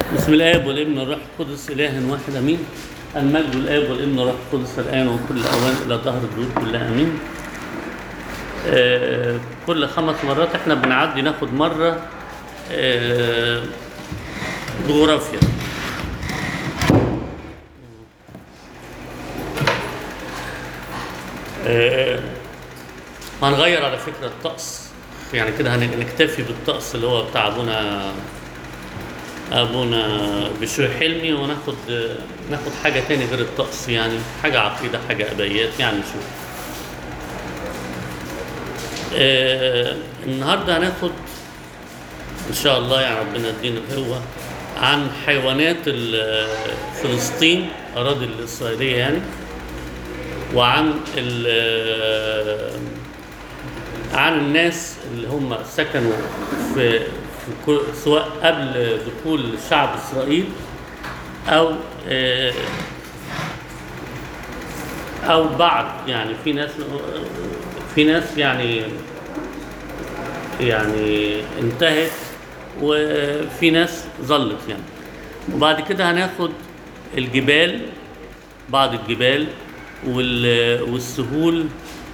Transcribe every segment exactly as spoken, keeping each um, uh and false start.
بسم الآب والابن والروح القدس إله واحد أمين. المجد الآب والابن والروح القدس الآن وكل أوان إلى ظهر الدهور كلها أمين. آه كل خمس مرات احنا بنعدي ناخد مرة آه جغرافيا. آه هنغير على فكرة الطقس، يعني كده هنكتفي بالطقس اللي هو بتاع أبونا أبونا بشوي حلمي، وناخد ناخد حاجة تاني غير الطقس، يعني حاجة عقيدة حاجة أبيات، يعني نشوف. آه النهاردة هناخد إن شاء الله، يعني ربنا يدينا القوة، عن حيوانات فلسطين أراضي الإسرائيلية يعني، وعن عن الناس اللي هم سكنوا في سواء قبل دخول شعب إسرائيل أو أو بعد، يعني في ناس في ناس يعني يعني انتهت، وفي ناس ظلت يعني. وبعد كده هناخد الجبال، بعض الجبال والسهول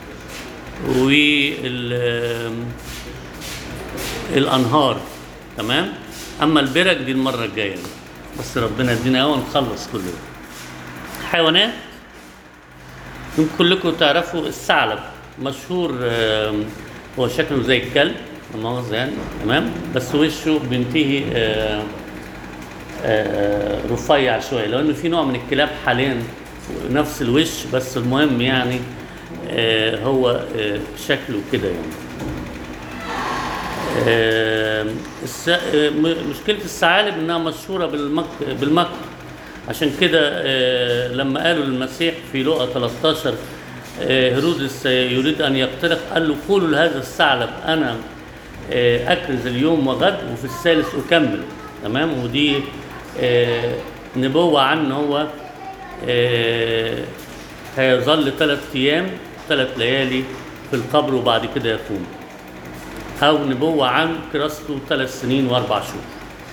والأنهار، تمام. اما البرك دي المره الجايه، بس ربنا يدينا قوه نخلص كل ده. حيوانات يمكن كلكم تعرفوا الثعلب، مشهور، هو شكله زي الكلب لا مؤاخذه يعني، تمام، بس وشه بينتهي رفيع شويه، لانه في نوع من الكلاب حاليا نفس الوش، بس المهم يعني هو شكله كده يعني. آه الس... آه مشكلة الثعالب انها مشهورة بالمك... بالمكر، عشان كده آه لما قالوا للمسيح في لوقا ثلاثة عشر آه هيرودس يريد ان يقتلك، قال له قولوا لهذا الثعلب انا آه اكرز اليوم وغد وفي الثالث اكمل، تمام. ودي آه نبوة عنه، هو آه هيظل ثلاث ايام ثلاث ليالي في القبر وبعد كده يقوم، أو نبوة عن كراسته ثلاث سنين وأربع شهور.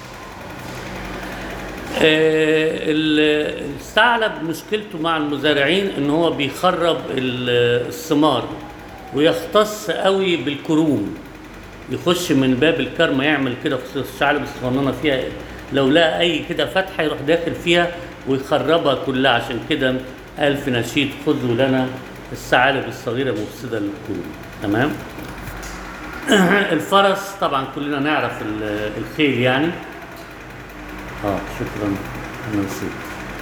آه الثعلب مشكلته مع المزارعين إن هو بيخرب الثمار، ويختص قوي بالكروم، يخش من باب الكرمة يعمل كده في الثعلب الصغننة فيها، لو لقى أي كده فتحة يروح داخل فيها ويخربها كلها. عشان كده قال في نشيد خذوا لنا الثعالب الصغيرة مفسدة للكروم، تمام. الفرس طبعا كلنا نعرف الخيل يعني، اه شكرا انا نسيت.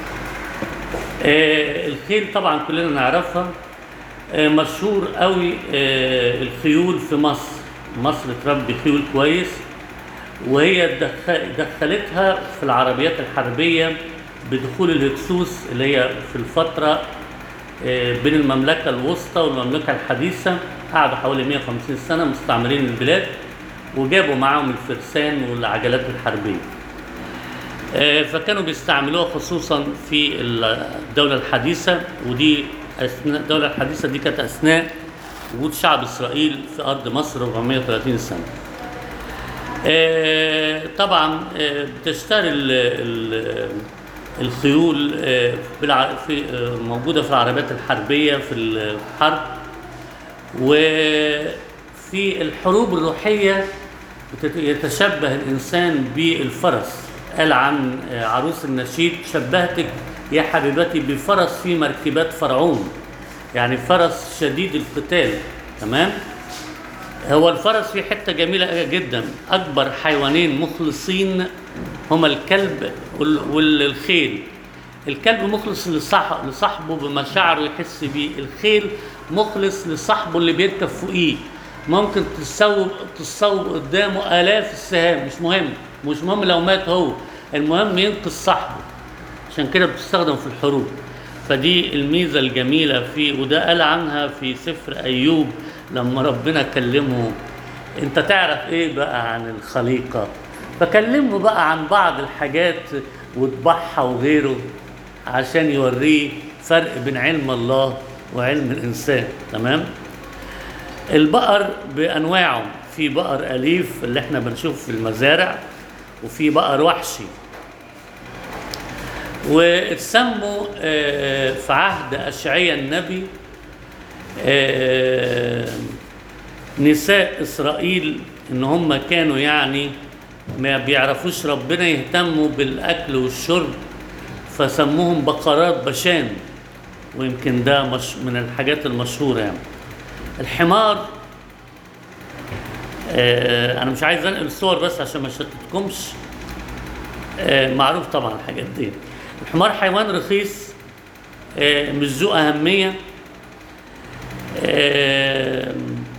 آه الخيل طبعا كلنا نعرفها، آه مشهور قوي. آه الخيول في مصر، مصر تربي خيول كويس، وهي دخلتها في العربيات الحربية بدخول الهكسوس اللي هي في الفترة آه بين المملكة الوسطى والمملكة الحديثة. قعدوا حوالي مئة وخمسين سنة مستعمرين البلاد، وجابوا معاهم الفرسان والعجلات الحربية، فكانوا بيستعملوها خصوصا في الدولة الحديثة. ودي أثناء الدولة الحديثة دي كانت أثناء وجود شعب إسرائيل في أرض مصر أربعمئة وثلاثين سنة. طبعا بتشتري الخيول في موجودة في العربيات الحربية في الحرب، وفي الحروب الروحية يتشبه الإنسان بالفرس. قال عن عروس النشيد شبهتك يا حبيبتي بفرس في مركبات فرعون، يعني فرس شديد القتال، تمام. هو الفرس في حتة جميلة جدا، أكبر حيوانين مخلصين هما الكلب والخيل. الكلب مخلص لصاحبه بمشاعره يحس بيه، الخيل مخلص لصاحبه اللي بيركب فوقيه، ممكن تصوب تصوب قدامه آلاف السهام، مش مهم مش مهم لو مات هو، المهم ينقذ صاحبه. عشان كده بتستخدم في الحروب، فدي الميزة الجميلة في، وده قال عنها في سفر أيوب لما ربنا كلمه انت تعرف ايه بقى عن الخليقة، فكلمه بقى عن بعض الحاجات وطبعها وغيره، عشان يوريه فرق بين علم الله وعلم الإنسان، تمام. البقر بأنواعه، في بقر أليف اللي احنا بنشوف في المزارع، وفي بقر وحشي. واتسموا آه، في عهد أشعياء النبي آه، نساء إسرائيل، إن هم كانوا يعني ما بيعرفوش ربنا، يهتموا بالأكل والشرب، فسموهم بقرات بشان. ويمكن ده مش من الحاجات المشهورة يعني. الحمار، آه أنا مش عايز أنقل صور بس عشان ما شتتكمش، آه معروف طبعا الحاجات دي. الحمار حيوان رخيص، آه مش ذو أهمية، آه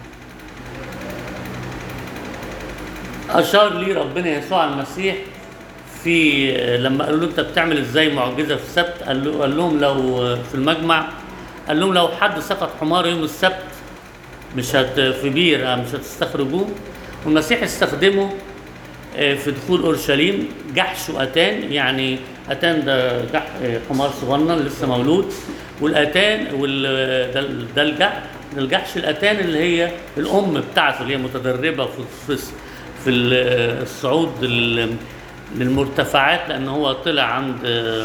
أشار لي ربنا يسوع المسيح في لما قالوا له أنت بتعمل إزاي معجزة في السبت؟ قال, له قال لهم لو في المجمع، قال لهم لو حد سقط حمار يوم السبت مش هت في بير مش هتستخرجوه. والمسيح استخدمه في دخول أورشليم جحش وأتان. يعني أتان ده جح حمار صغنن لسه مولود، والأتان وال ده الجحش الجحش الأتان اللي هي الأم بتاعته اللي هي متدربة في في الصعود للمرتفعات، لأن هو طلع عند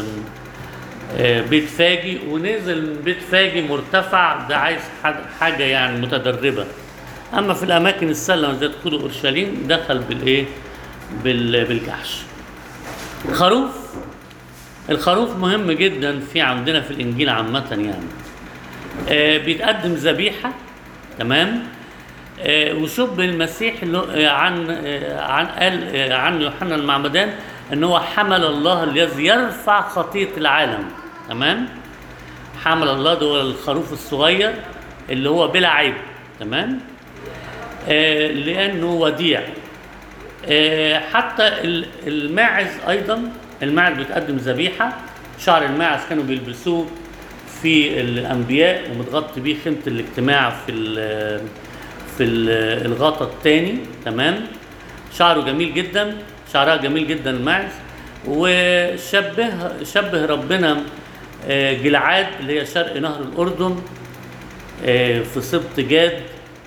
بيت فاجي ونزل من بيت فاجي مرتفع، ده عايز حاجة يعني متدربة. أما في الأماكن السلمة زي دخول أورشليم دخل بالإيه؟ بالجحش. الخروف الخروف مهم جدا في عندنا في الإنجيل عامة يعني. آه بيتقدم ذبيحة، تمام. آه وشبه المسيح آه عن آه عن قال آه عن يوحنا المعمدان ان هو حمل الله الذي يرفع خطية العالم، تمام. حمل الله ده الخروف الصغير اللي هو بلا عيب، تمام. آه لانه وديع. آه حتى الماعز ايضا، الماعز بيتقدم ذبيحة. شعر الماعز كانوا بيلبسوه في الانبياء ومتغطي بيه خيمة الاجتماع في ال في الغطا الثاني، تمام. شعره جميل جدا، شعرها جميل جدا الماعز. وشبه شبه ربنا جلعاد اللي هي شرق نهر الأردن في سبط جاد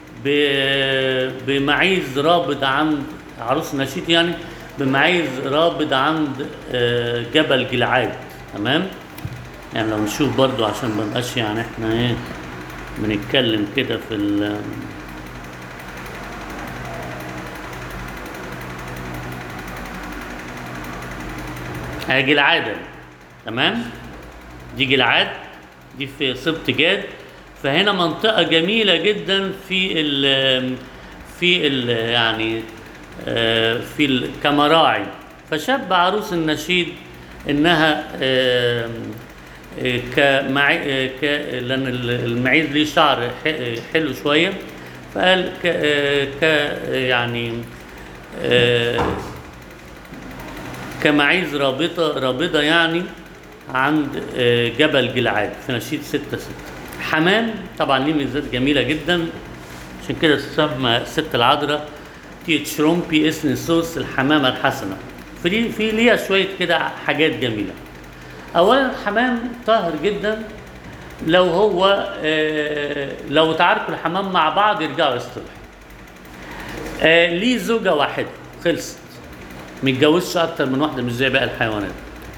بمعيز رابض عند عروس نشيد، يعني بمعيز رابض عند جبل جلعاد، تمام. يعني لو نشوف برضو عشان ما نبقاش يعني احنا ايه بنتكلم كده في ال هي جلعاد، تمام. دي جلعاد، دي في سبط جاد. فهنا منطقة جميلة جدا في ال في ال يعني في ال كمراعي. فشاب عروس النشيد انها كمعي ك لان المعيز ليه شعر حلو شويه، فقال ك ك يعني كمعيز رابطه رابضه يعني عند جبل جلعاد في نشيد ستة ستة. حمام طبعا ليه ميزات جميله جدا، عشان كده سمى الست العذراء تيتشرومبي اسم السوس الحمامه الحسنه. في في ليها شويه كده حاجات جميله. اولا الحمام طاهر جدا، لو هو آه لو تعاركوا الحمام مع بعض يرجعوا يصطلحوا. آه ليه زوجه واحده خلصت، ما يتجوزش اكتر من واحده، مش زي باقي الحيوانات.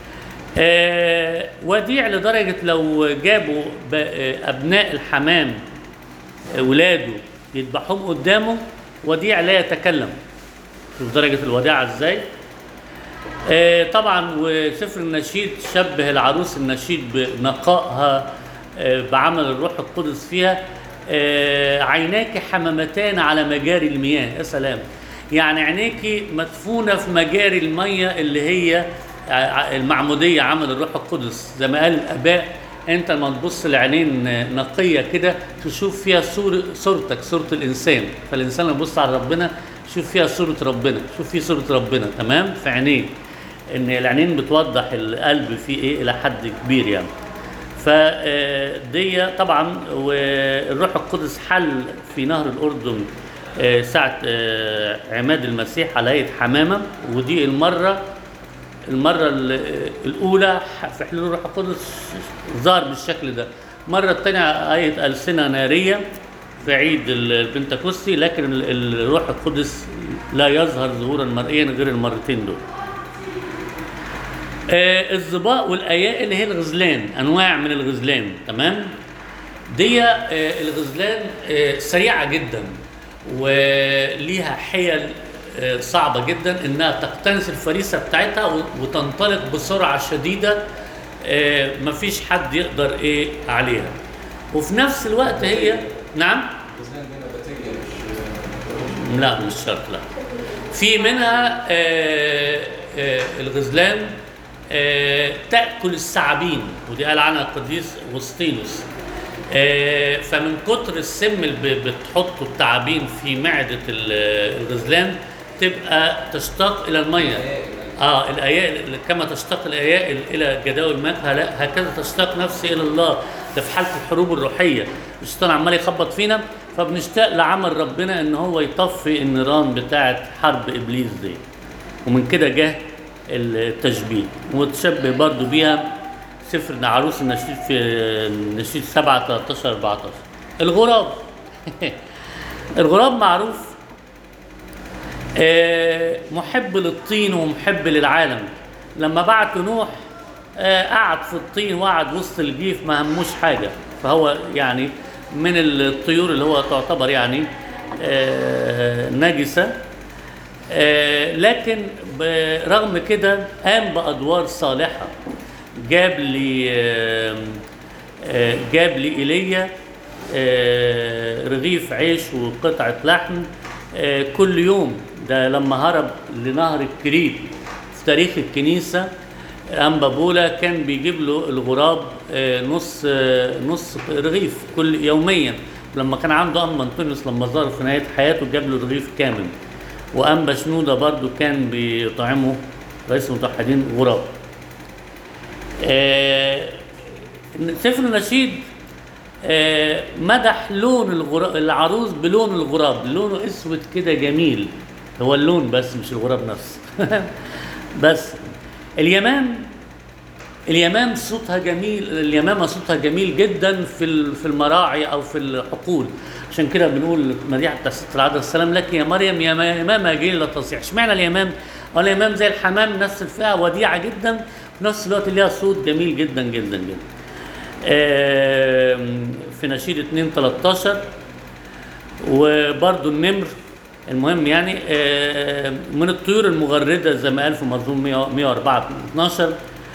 آه وديع لدرجه لو جابوا ابناء الحمام اولاده يذبحوهم قدامه وديع لا يتكلم. شوف درجه الوداعه ازاي. آه طبعا وسفر النشيد شبه العروس النشيد بنقائها آه بعمل الروح القدس فيها. آه عيناك حمامتان على مجاري المياه. يا سلام، يعني عينيك مدفونه في مجاري الميه اللي هي المعموديه عمل الروح القدس. زي ما قال الاباء، انت لما تبص لعينين نقيه كده تشوف فيها صور صورتك، صوره الانسان. فالانسان لما يبص على ربنا شوف فيها صوره ربنا، شوف فيه صوره ربنا، تمام، في عينيه. ان العينين بتوضح القلب فيه ايه الى حد كبير يعني. فدي طبعا والروح القدس حل في نهر الاردن ساعه عماد المسيح على هيئه حمامه، ودي المره المره الاولى في حلول الروح القدس ظهر بالشكل ده. المره الثانيه هيئه السنه ناريه في عيد البنتكوستي، لكن الروح القدس لا يظهر ظهورا مرئيا غير المرتين دول. آه الظباء والايائل اللي هي الغزلان، انواع من الغزلان، تمام. دي آه الغزلان آه سريعه جدا وليها حيل آه صعبه جدا انها تقتنص الفريسه بتاعتها وتنطلق بسرعه شديده، آه مفيش حد يقدر ايه عليها. وفي نفس الوقت هي نعم لا مش شرط، لا في منها آه آه الغزلان آه تأكل الثعابين، ودي قال عنها القديس أغسطينوس. آه فمن كتر السم اللي بتحطه الثعابين في معدة الغزلان تبقى تشتاق إلى المية. اه الأيائل كما تشتاق الأيائل إلى جداول الماء هكذا تشتاق نفسي إلى الله. ده في حالة الحروب الروحية الشيطان عمال يخبط فينا، فبنشتاق لعمل ربنا ان هو يطفي النيران بتاعه حرب ابليس دي. ومن كده جه التشبيه، وتشبه برضو بيها سفر عروس النشيد في النشيد سبعة تلتاشر اربعتاشر. الغراب الغراب معروف محب للطين ومحب للعالم. لما بعت نوح قعد في الطين وقعد وسط الجيف ما هموش حاجه، فهو يعني من الطيور اللي هو تعتبر يعني آه نجسة، آه لكن رغم كده قام بأدوار صالحة. جاب لي آه آه جاب لي إيليا آه رغيف عيش وقطعة لحم آه كل يوم. ده لما هرب لنهر الكريت في تاريخ الكنيسة، أنبا بولا كان بيجيب له الغراب نص نص رغيف كل يوميا. لما كان عنده أنبا أنطونيوس لما ظهر في نهاية حياته جاب له رغيف كامل. وأنبا شنودة برضو كان بيطعمه رئيس المتوحدين غراب. سفر النشيد مدح لون الغراب العروس بلون الغراب، لونه اسود كده جميل، هو اللون بس مش الغراب نفسه. بس اليمام اليمام صوتها جميل، اليمامه صوتها جميل جدا في في المراعي او في الحقول. عشان كده بنقول مديحه بتاع ست العذراء السلام لك يا مريم يا يمامه جيل لا تصيح. اشمعنى اليمام؟ او اليمام زي الحمام نفس الفئه، وديعه جدا في نفس الوقت ليها صوت جميل جدا جدا جدا. في نشيد اتنين تلتاشر. وبرده النمر المهم يعني من الطيور المغردة زي ما قال في مزمور مية واربعة اتناشر،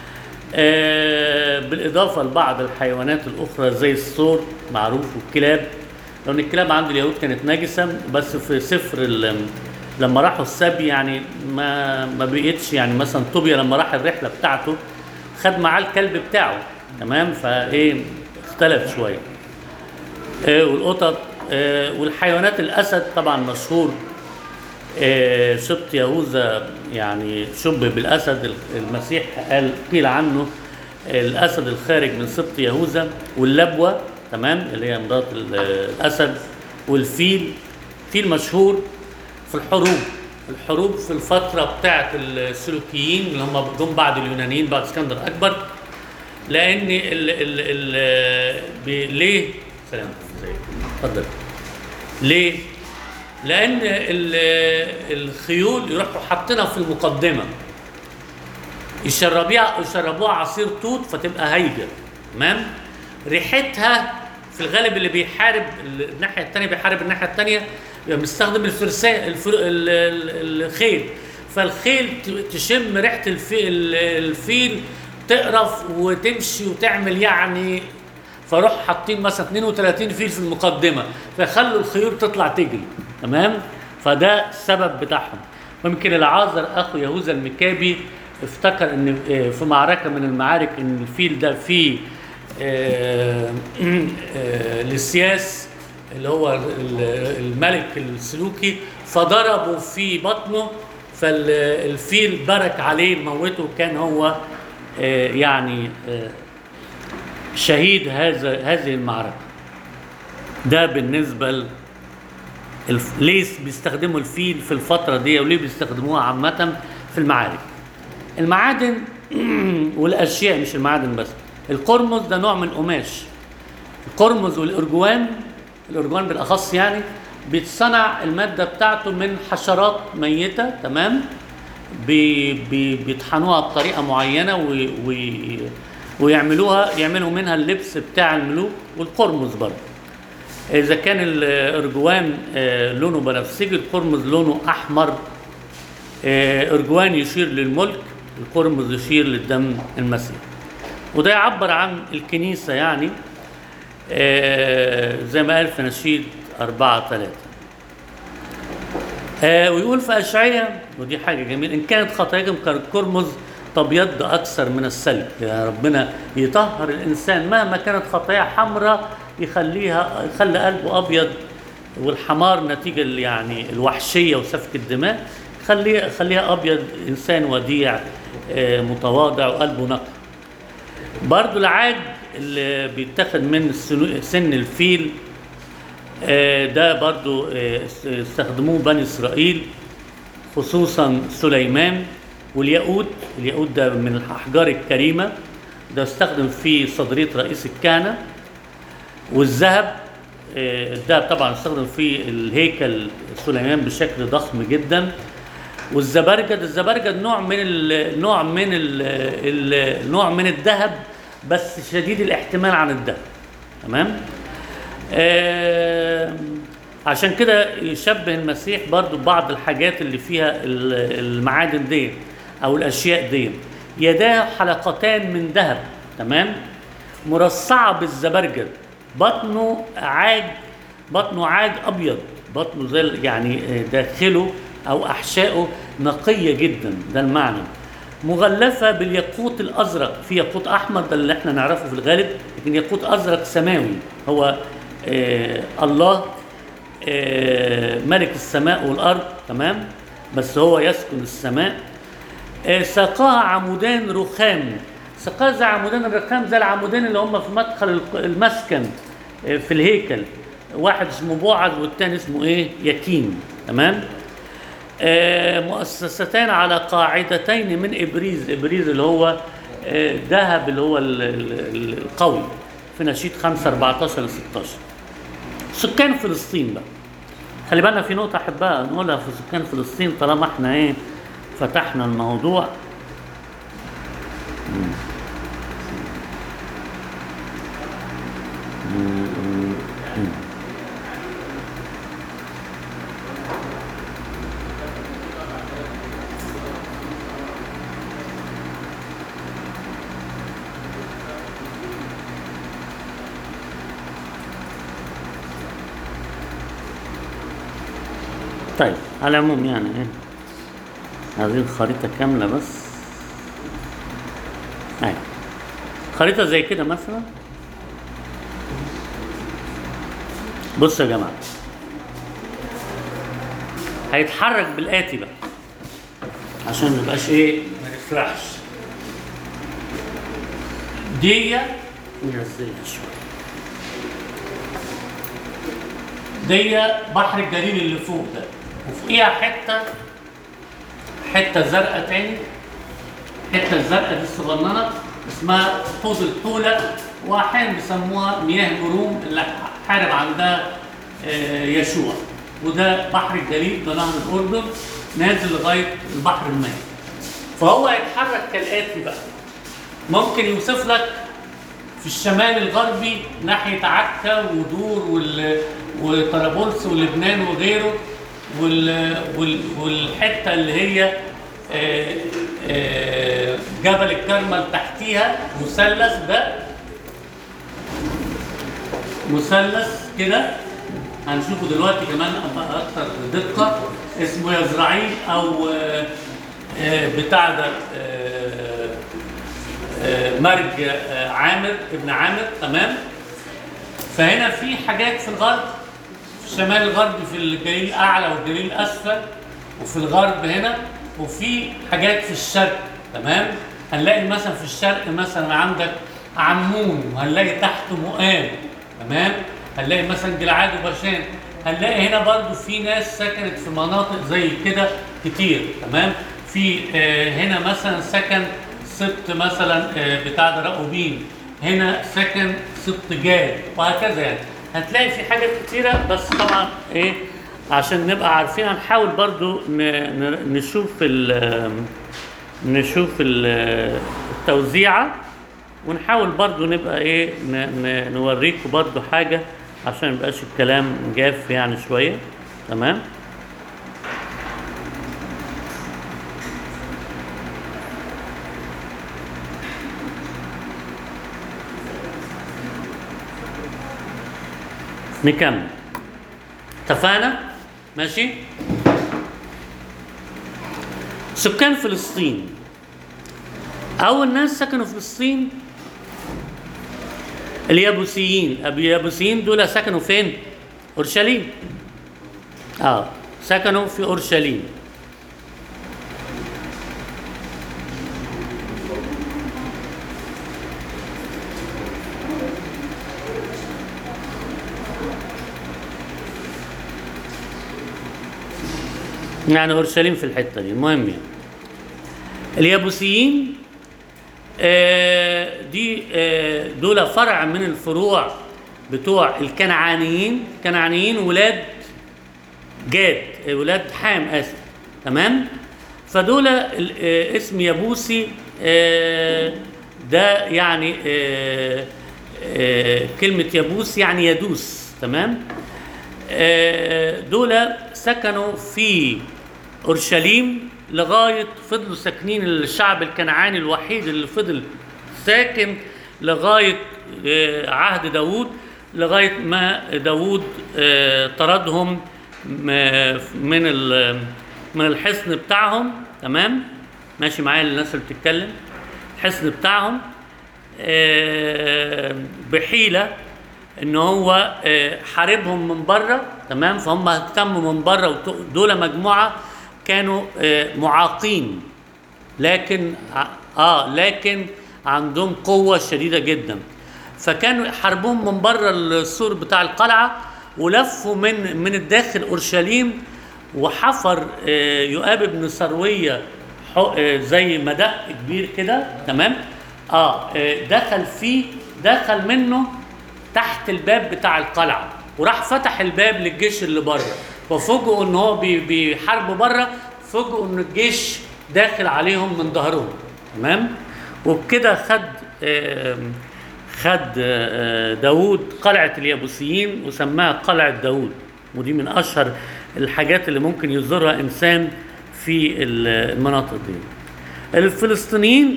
بالإضافة لبعض الحيوانات الأخرى زي الثور معروف والكلاب، لأن الكلاب عند اليهود كانت نجسة. بس في سفر لما راحوا السبي يعني ما ما بقيتش، يعني مثلا طوبيا لما راح الرحلة بتاعته خد معاه الكلب بتاعه، تمام، فإيه اختلف شوية. والقطط والحيوانات الأسد طبعا مشهور. سبط يهوذا يعني شبه بالأسد، المسيح قال قيل عنه الأسد الخارج من سبط يهوذا. واللبوة تمام اللي هي مرات الأسد. والفيل، فيل مشهور في الحروب الحروب في الفترة بتاعت السلوكيين اللي هم جم بعد اليونانيين بعد اسكندر أكبر. لأن ال ال ال ليه سلام اتفضل ليه؟ لأن الخيول يروحوا حاطينها في المقدمة يشربوها يشربوها عصير توت فتبقى هايجة، تمام؟ ريحتها في الغالب اللي بيحارب الناحية التانية بيحارب الناحية التانية بيستخدم الفرسان الفر... الخيل، فالخيل تشم ريحة الفيل, الفيل تقرف وتمشي وتعمل يعني، فروح حاطين مثلا اتنين وتلاتين فيل في المقدمة فيخلوا الخيول تطلع تجري، تمام؟ فده السبب بتاعهم. ممكن العازر اخو يهوذا المكابي افتكر ان في معركة من المعارك ان الفيل ده فيه لسياس اللي هو الملك السلوكي، فضربوا في بطنه فالفيل برك عليه موته، كان هو يعني شهيد هذا هذه المعركة. ده بالنسبة ل... ليه بيستخدموا الفيل في الفترة دي وليه بيستخدموها عامة في المعارك. المعادن والأشياء مش المعادن بس. القرمز ده نوع من قماش. القرمز والأرجوان، الأرجوان بالأخص يعني بيتصنع المادة بتاعته من حشرات ميتة، تمام؟ بي بي بيطحنوها بطريقه معينه و و ويعملوها يعملوا منها اللبس بتاع الملوك، والقرمز برضه. اذا كان الارجوان آه، لونه بنفسجي، القرمز لونه احمر. آه، ارجوان يشير للملك، القرمز يشير للدم المسيح. وده يعبر عن الكنيسه يعني، آه، زي ما قال في نشيد أربعة ثلاثة. آه، ويقول في أشعياء، ودي حاجة جميلة: إن كانت خطاياكم كالقرمز تبيض أكثر من الثلج. يا ربنا يطهر الإنسان مهما كانت خطايا حمراء، يخليها يخلي قلبه أبيض. والحمار نتيجة يعني الوحشية وسفك الدماء، خليها خليها أبيض. إنسان وديع آه، متواضع وقلبه نقي. برضو العاج اللي بيتاخد من سن الفيل، آه، ده برضو آه، استخدموه بني إسرائيل، خصوصا سليمان. والياقوت، الياقوت ده من الأحجار الكريمة، ده استخدم في صدرية رئيس الكهنة. والذهب، آه، الذهب طبعا استخدم في الهيكل سليمان بشكل ضخم جدا. والزبرجد، الزبرجد نوع من ال نوع من ال نوع من الذهب، بس شديد الاحتمال عن الذهب. تمام. آه عشان كده يشبه المسيح برضو بعض الحاجات اللي فيها المعادن دي او الاشياء دي. يداه حلقتان من ذهب، تمام، مرصعه بالزبرجد. بطنه عاج بطنه عاج ابيض، بطنه زي يعني داخله او احشائه نقيه جدا، ده المعنى. مغلفه بالياقوت الازرق، في ياقوت احمر ده اللي احنا نعرفه في الغالب، لكن ياقوت ازرق سماوي. هو آه الله آه ملك السماء والارض، تمام، بس هو يسكن السماء. آه ساقاها عمودان رخام. ساقاها زي عمودان الرخام، زي العمودين اللي هم في مدخل المسكن آه في الهيكل. واحد اسمه بوعز والتاني اسمه ايه؟ يكين. تمام. آه مؤسستان على قاعدتين من ابريز. ابريز اللي هو آه ذهب، اللي هو ال ال القوي، في نشيد خمسة أربعتاشر لستاشر. سكان فلسطين بقى، خلي بالنا في نقطة أحبها نقولها في سكان فلسطين طالما احنا ايه فتحنا الموضوع. طيب، على العموم يعني ايه، عايزين خريطة كاملة بس. اهي خريطة زي كده مثلا. بصوا يا جماعة، هيتحرك بالآتي بقى عشان ما نبقاش ايه ما نفرحش. دي ننزلها شوية. دي بحر الجليل اللي فوق ده، وفوقيها حته حته زرقاء تاني. الحته الزرقاء دي الصغننه اسمها حوض الطوله، واحيانا بيسموها مياه الروم اللي حارب عندها يشوع. وده بحر الجليل، ده نهر الاردن نازل لغايه البحر الميت. فهو هيتحرك كالاتي بقى. ممكن يوصف لك في الشمال الغربي ناحيه عكا ودور وطرابلس ولبنان وغيره، وال وال والحته اللي هي آآ آآ جبل الكرمل تحتيها مثلث، ده مثلث كده هنشوفه دلوقتي كمان اكثر دقه، اسمه يزرعيل او بتاع ده مرج عامر ابن عامر. تمام. فهنا في حاجات في الغرب، في الشمال الغربي في الجليل الاعلى والجليل الاسفل، وفي الغرب هنا، وفي حاجات في الشرق. تمام. هنلاقي مثلا في الشرق مثلا عندك عمون، وهنلاقي تحته مؤاب. تمام. هنلاقي مثلا جلعاد وبشان. هنلاقي هنا برضو في ناس سكنت في مناطق زي كده كتير. تمام. في آه هنا مثلا سكن سبط مثلا آه بتاع ده راؤوبين، هنا سكن سبط جاد، وهكذا. يعني هتلاقي في حاجات كتيره، بس طبعا ايه عشان نبقى عارفين. هنحاول برضو ن- ن- نشوف ال نشوف ال- التوزيعة، ونحاول برضو نبقى ايه ن- ن- نوريكم برضو حاجة عشان ميبقاش الكلام جاف يعني شوية. تمام. نكمل. اتفقنا؟ ماشي. سكان فلسطين، أول ناس سكنوا فلسطين اليابوسيين. اليابوسيين دول سكنوا فين؟ أورشليم. اه سكنوا في أورشليم. يعني أورشليم في الحتة دي. المهم يعني اليابوسيين آه دي آه دول فرع من الفروع بتوع الكنعانيين. الكنعانيين ولاد جاد، آه، ولاد حام اسف. تمام. فدول ال- آه، اسم يابوسي آه ده يعني آه آه كلمة يابوس يعني يدوس. تمام. آه دول سكنوا في أورشليم لغاية، فضلوا ساكنين. الشعب الكنعاني الوحيد اللي فضل ساكن لغاية آه، عهد داوود، لغاية ما داوود آه، طردهم م- من ال- من الحصن بتاعهم. تمام. ماشي معايا الناس اللي بتتكلم. الحصن بتاعهم آه، بحيلة ان هو آه، حاربهم من بره. تمام. فهم اهتموا من بره، ودول مجموعه كانوا آه، معاقين، لكن ع- اه لكن عندهم قوه شديده جدا. فكانوا يحاربوهم من بره السور بتاع القلعه، ولفوا من من الداخل اورشليم، وحفر آه، يؤاب بن سرويه ح- آه، زي مدق كبير كده. تمام. اه آه، دخل فيه، دخل منه تحت الباب بتاع القلعه، وراح فتح الباب للجيش اللي بره. وفوجئوا ان هو بي- بيحاربوا بره، فوجئوا ان الجيش داخل عليهم من ظهرهم. تمام. وبكده خد آم، خد آه، داوود قلعه اليابوسيين وسماها قلعه داوود. ودي من اشهر الحاجات اللي ممكن يزورها انسان في المناطق دي. الفلسطينيين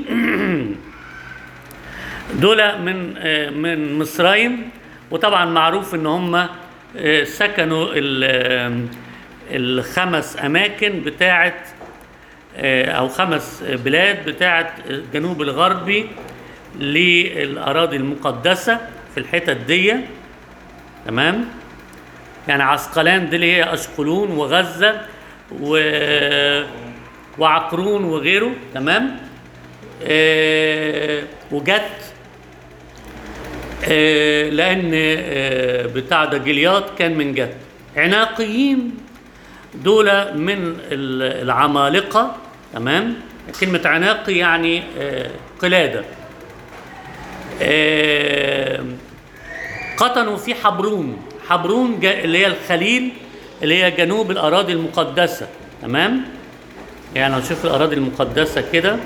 دول من آه، من مصرين. وطبعا معروف ان هم آه، سكنوا ال- آه، الخمس اماكن بتاعه آه، او خمس بلاد بتاعه الجنوب الغربي للاراضي المقدسه في الحتت دي. تمام. يعني عسقلان دي اللي هي اشقلون وغزه و وعقرون وغيره. تمام. آه، وجت آه، لان آه، بتاع ده جلياط كان من جد. عناقيين دول من ال- العمالقه. تمام. كلمه عناقي يعني آه، قلاده. آه، قطنوا في حبرون. حبرون جا- اللي هي الخليل، اللي هي جنوب الاراضي المقدسه. تمام. يعني لو شوف الاراضي المقدسه كده،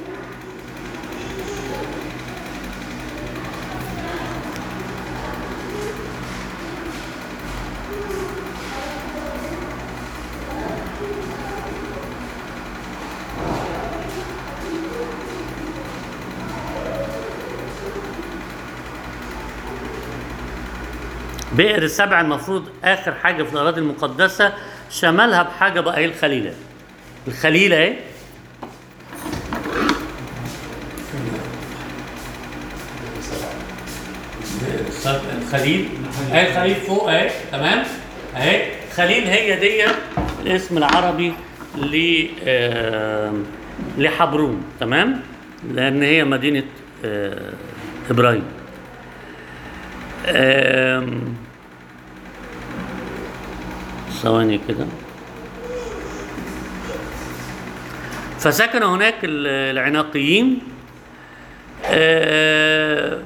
بئر سبع المفروض اخر حاجه في الاراضي المقدسه، شمالها بحاجه بقى هي الخليله. الخليله اهي. الخليل اهي، الخليل فوق اهي. تمام. اهي خليل، هي دي الاسم العربي ل آه، لحبرون. تمام. لان هي مدينه آه، ابراهيم. آم، ثواني كده. فسكن هناك ال- العناقيين آه،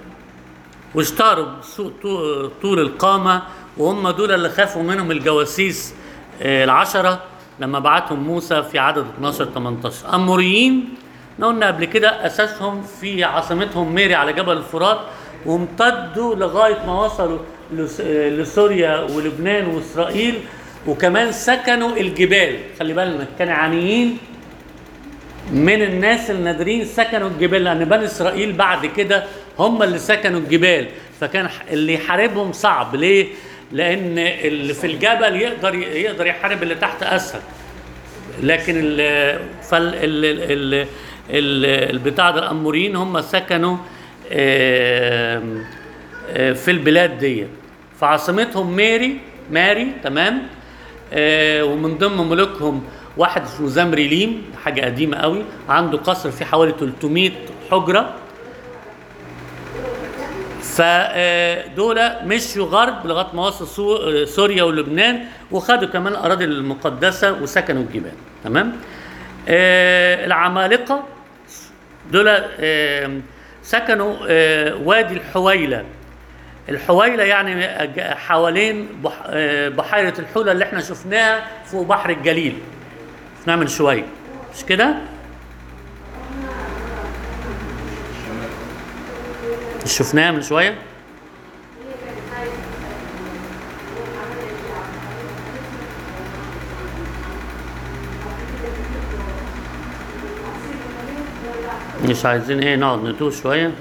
واشتهروا بسوء طو- طول القامة، وهم دول اللي خافوا منهم الجواسيس آه، العشرة لما بعتهم موسى في عدد اتناشر تمنتاشر. أموريين قلنا قبل كده أساسهم في عاصمتهم ميري على جبل الفرات، وامتدوا لغاية ما وصلوا لس- آه، لسوريا ولبنان وإسرائيل، وكمان سكنوا الجبال. خلي بالنا الكنعانيين من الناس النادرين سكنوا الجبال، لأن بني إسرائيل بعد كده هم اللي سكنوا الجبال، فكان ح- اللي يحاربهم صعب. ليه؟ لأن اللي في الجبل يقدر يقدر يحارب اللي تحت أسهل. لكن ال فال ال ال ال البتاع ده الأموريين هم سكنوا آم، آه، في البلاد دي، فعاصمتهم ماري ماري تمام. آه، ومن ضمن ملوكهم واحد اسمه زمريليم، حاجة قديمة قوي، عنده قصر فيه حوالي تلتمية حجرة. فدول مشوا غرب لغايه ما وصلوا سو- سوريا ولبنان، وخدوا كمان الاراضي المقدسه وسكنوا الجبال. تمام. آه، العمالقه دول آه، سكنوا آه، وادي الحويله. الحويله يعني أج- حوالين بح- آه، بحيره الحوله اللي احنا شفناها فوق بحر الجليل، شفناها من شويه، مش كده؟ مش شفناها من شويه؟ مش عايزين ايه نقعد نتوه شويه؟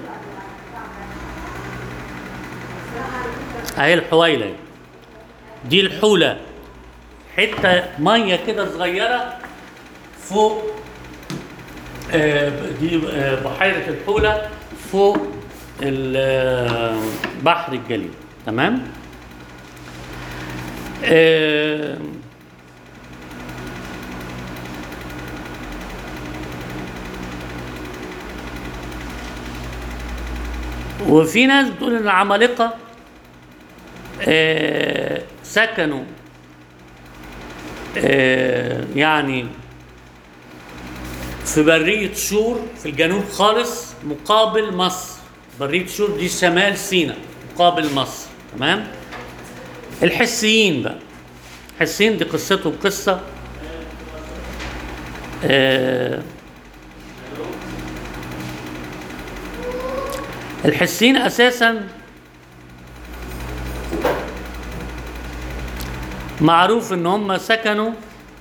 اهي الحويله دي الحوله، حته ميه كده صغيره فوق آه، دي آه، بحيره الحوله فوق ال- آه، بحر الجليل. تمام. آه، وفي ناس بتقول ان العمالقه آه، سكنوا آه، يعني في برية شور في الجنوب خالص مقابل مصر. برية شور دي شمال سيناء مقابل مصر. تمام. الحسيين بقى، الحسيين دي قصتهم قصة آه الحسيين أساسا معروف ان هم سكنوا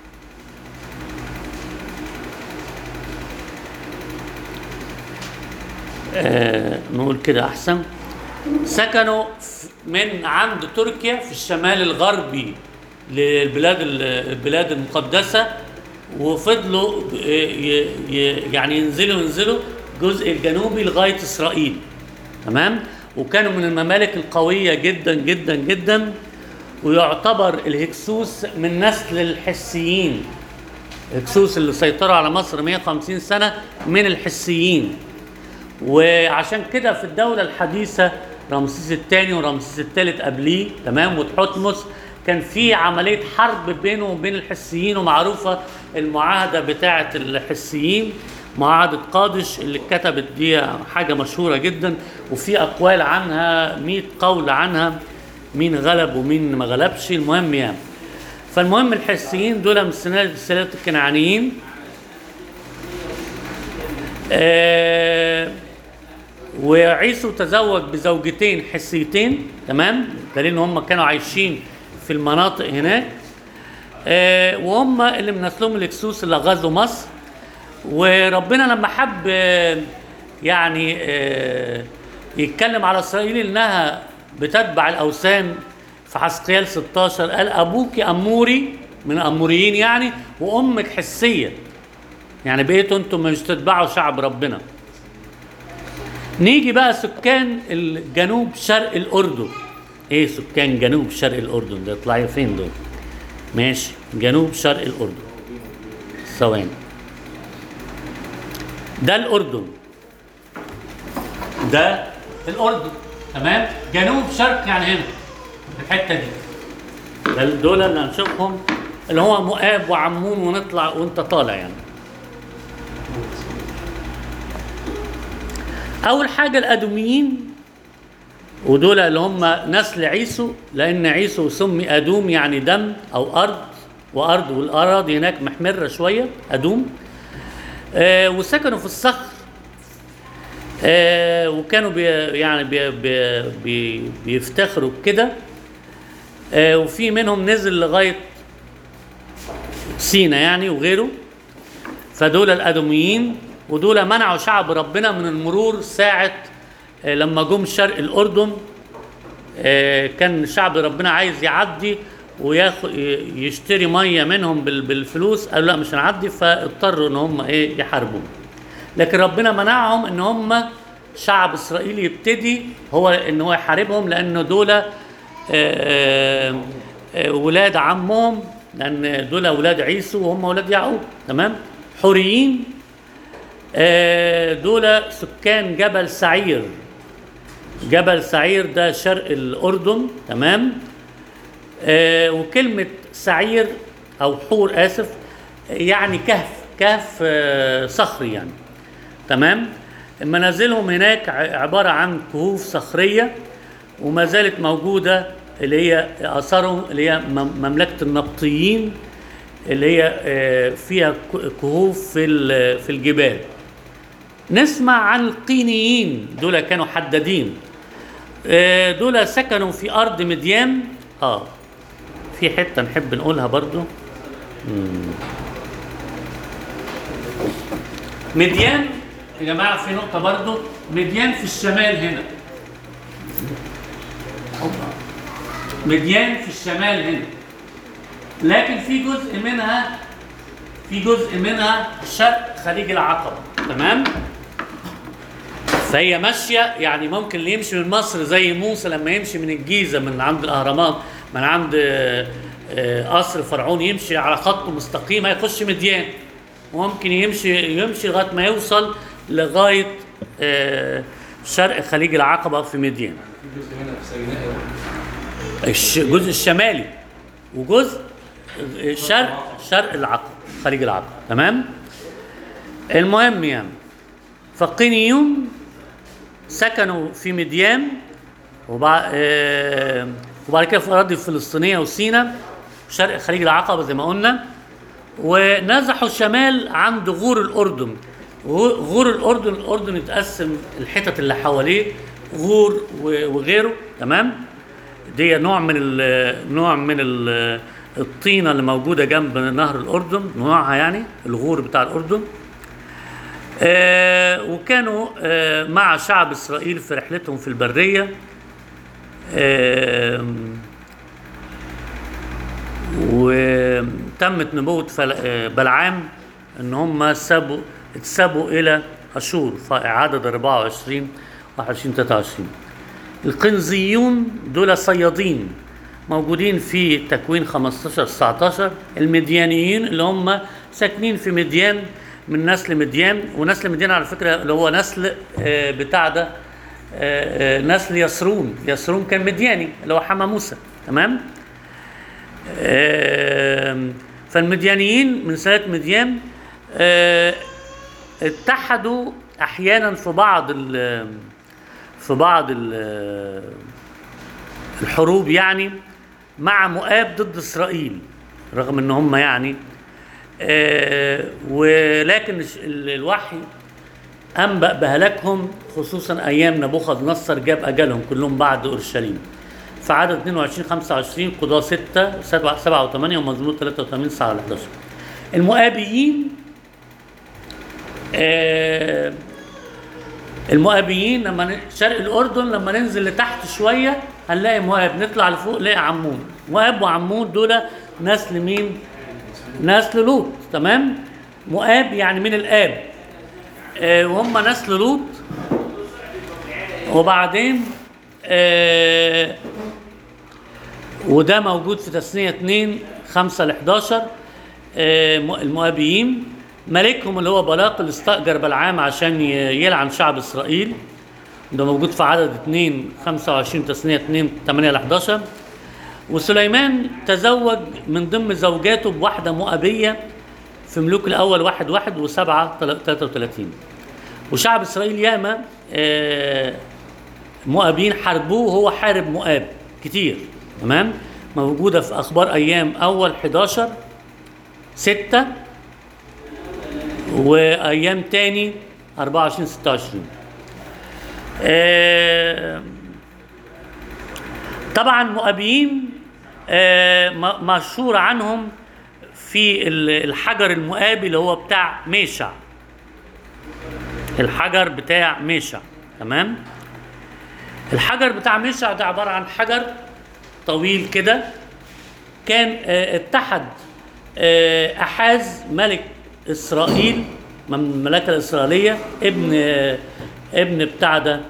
آه نقول كده احسن، سكنوا من عند تركيا في الشمال الغربي للبلاد البلاد المقدسة، وفضلوا ي- ي- يعني ينزلوا ينزلوا الجزء الجنوبي لغاية إسرائيل. تمام. وكانوا من الممالك القوية جدا جدا جدا، ويعتبر الهكسوس من نسل الحسيين. الهكسوس اللي سيطروا على مصر مئة وخمسين سنة من الحسيين. وعشان كده في الدولة الحديثة رمسيس الثاني ورمسيس الثالث قبليه تمام وتحتمس كان في عملية حرب بينه وبين الحسيين، ومعروفة المعاهدة بتاعة الحسيين، معاهدة قادش اللي اتكتبت دي حاجة مشهورة جدا، وفي أقوال عنها مئة قول عنها مين غلب ومين ما غلبش. المهم يعني فالمهم الحسيين دول من سلالة الكنعانيين. آه وعيسو تزوج بزوجتين حسيتين. تمام. دليل ان هم كانوا عايشين في المناطق هناك. آه وهم اللي من نسلهم الهكسوس اللي غزوا مصر. وربنا لما حب آه يعني آه يتكلم على اسرائيل انها بتتبع الاوثان في حزقيال ستاشر قال ابوك اموري من الاموريين يعني، وامك حسيه، يعني بقيتوا انتم مش تتبعوا شعب ربنا. نيجي بقى سكان الجنوب شرق الاردن. ايه سكان جنوب شرق الاردن ده؟ يطلعوا فين دول؟ ماشي، جنوب شرق الاردن. ثواني، ده الاردن، ده الاردن. تمام. جنوب شرق يعني هنا الحته دي. ده دول اللي هنشوفهم اللي هو مؤاب وعمون ونطلع وانت طالع يعني. اول حاجه الادوميين، ودول اللي هم نسل عيسو، لان عيسو سمي ادوم يعني دم او ارض. وارض، والاراضي هناك محمره شويه ادوم. آه وسكنوا في الصخر. آه وكانوا بي يعني بي بي بي بيفتخروا كده. آه وفي منهم نزل لغايه سينا يعني وغيره. فدول الادوميين، ودول منعوا شعب ربنا من المرور ساعه آه لما جم شرق الاردن. آه كان شعب ربنا عايز يعدي وياخد يشتري ميه منهم بالفلوس، قالوا لا مش هنعدي، فاضطروا ان هم ايه يحاربوا. لكن ربنا منعهم ان هم شعب اسرائيل يبتدي هو ان هو يحاربهم، لان دول آه، آه، آه، ولاد عمهم، لان دول اولاد عيسو وهم اولاد يعقوب. تمام. حوريين آه، دول سكان جبل سعير. جبل سعير ده شرق الاردن. تمام. آه وكلمة سعير أو حور آسف يعني كهف، كهف آه صخري يعني. تمام. منازلهم هناك عبارة عن كهوف صخرية، وما زالت موجودة، اللي هي آثارهم اللي هي مملكة النبطيين، اللي هي آه فيها كهوف في في الجبال. نسمع عن القينيين، دول كانوا حدادين. آه دول سكنوا في أرض مديان. آه في حتة نحب نقولها برضو. مم. مديان يا جماعة، في نقطة برضو. مديان في الشمال هنا. مديان في الشمال هنا، لكن في جزء منها في جزء منها شرق خليج العقبة. تمام. فهي ماشية، يعني ممكن اللي يمشي من مصر زي موسى لما يمشي من الجيزة من عند الأهرامات، من عند قصر فرعون، يمشي على خط مستقيم هيخش مديان، وممكن يمشي يمشي لغايه ما يوصل لغايه شرق خليج العقبه في مديان. الجزء الشمالي وجزء شرق شرق العقبه خليج العقبه. تمام. المهم يعني فقينيون سكنوا في مديان، وبعد آه وبعد كده في الاراضي الفلسطينيه وسينا شرق خليج العقبه زي ما قلنا، ونزحوا الشمال عند غور الاردن. غور الاردن الاردن يتقسم الحتت اللي حواليه غور وغيره. تمام. دي نوع من ال نوع من ال الطينه اللي موجوده جنب نهر الاردن، نوعها يعني الغور بتاع الاردن. آه وكانوا آه مع شعب اسرائيل في رحلتهم في البريه. آه وتمت نبوة بلعام ان هم سابوا اتسابوا الى اشور في عدد أربعة وعشرين واحد وعشرين ثلاثة وعشرين. القنزيون دول صيادين موجودين في تكوين خمستاشر تسعتاشر. المديانيين اللي هم ساكنين في مديان من نسل مديان، ونسل مديان على فكرة اللي هو نسل بتاع ده نسل يسرون. يسرون كان مدياني اللي هو حما موسى. تمام. فالمديانيين من سنة مديان اتحدوا احيانا في بعض ال في بعض ال الحروب يعني مع مؤاب ضد اسرائيل، رغم ان هم يعني ولكن الوحي انبأ بهلاكهم، خصوصا ايام نبوخذ نصر جاب اجلهم كلهم بعد اورشليم. في عدد اثنين وعشرين خمسة وعشرين قضاة ستة سبعة وثمانية ومزمور ثلاثة وثمانين ساعة إحدى عشر. المؤابيين آه المؤابيين لما شرق الاردن لما ننزل لتحت شويه هنلاقي مؤاب، نطلع لفوق نلاقي عمون. مؤاب وعمون دول نسل مين؟ نسل لوط. تمام. مؤاب يعني من الاب، آه وهم نسل لوط. وبعدين آه وده موجود في تثنية اثنين خمسة ل إحدى عشر. آه المؤابيين ملكهم اللي هو بلاق اللي استأجر بلعام عشان يلعن شعب إسرائيل، ده موجود في عدد اثنين خمسة وعشرين تثنية اثنين ثمانية ل إحدى عشر. وسليمان تزوج من ضمن زوجاته بواحدة مؤابية في ملوك الأول واحد واحد وسبعة ثلاثة وثلاثين. وشعب إسرائيل ياما آه مؤابين حاربوه، وهو حارب مؤاب كتير. تمام. موجودة في أخبار أيام أول إحدى عشر ستة، وايام تاني أربعة وعشرين ستة وعشرين. آه طبعا مؤابيين آه مشهور عنهم في الحجر المؤابي اللي هو بتاع ميشع، الحجر بتاع ميشع. تمام. الحجر بتاع ميشع ده عبارة عن حجر طويل كده، كان آه اتحد آه أحاز ملك إسرائيل من المملكة الإسرائيلية، ابن آه ابن بتاع ده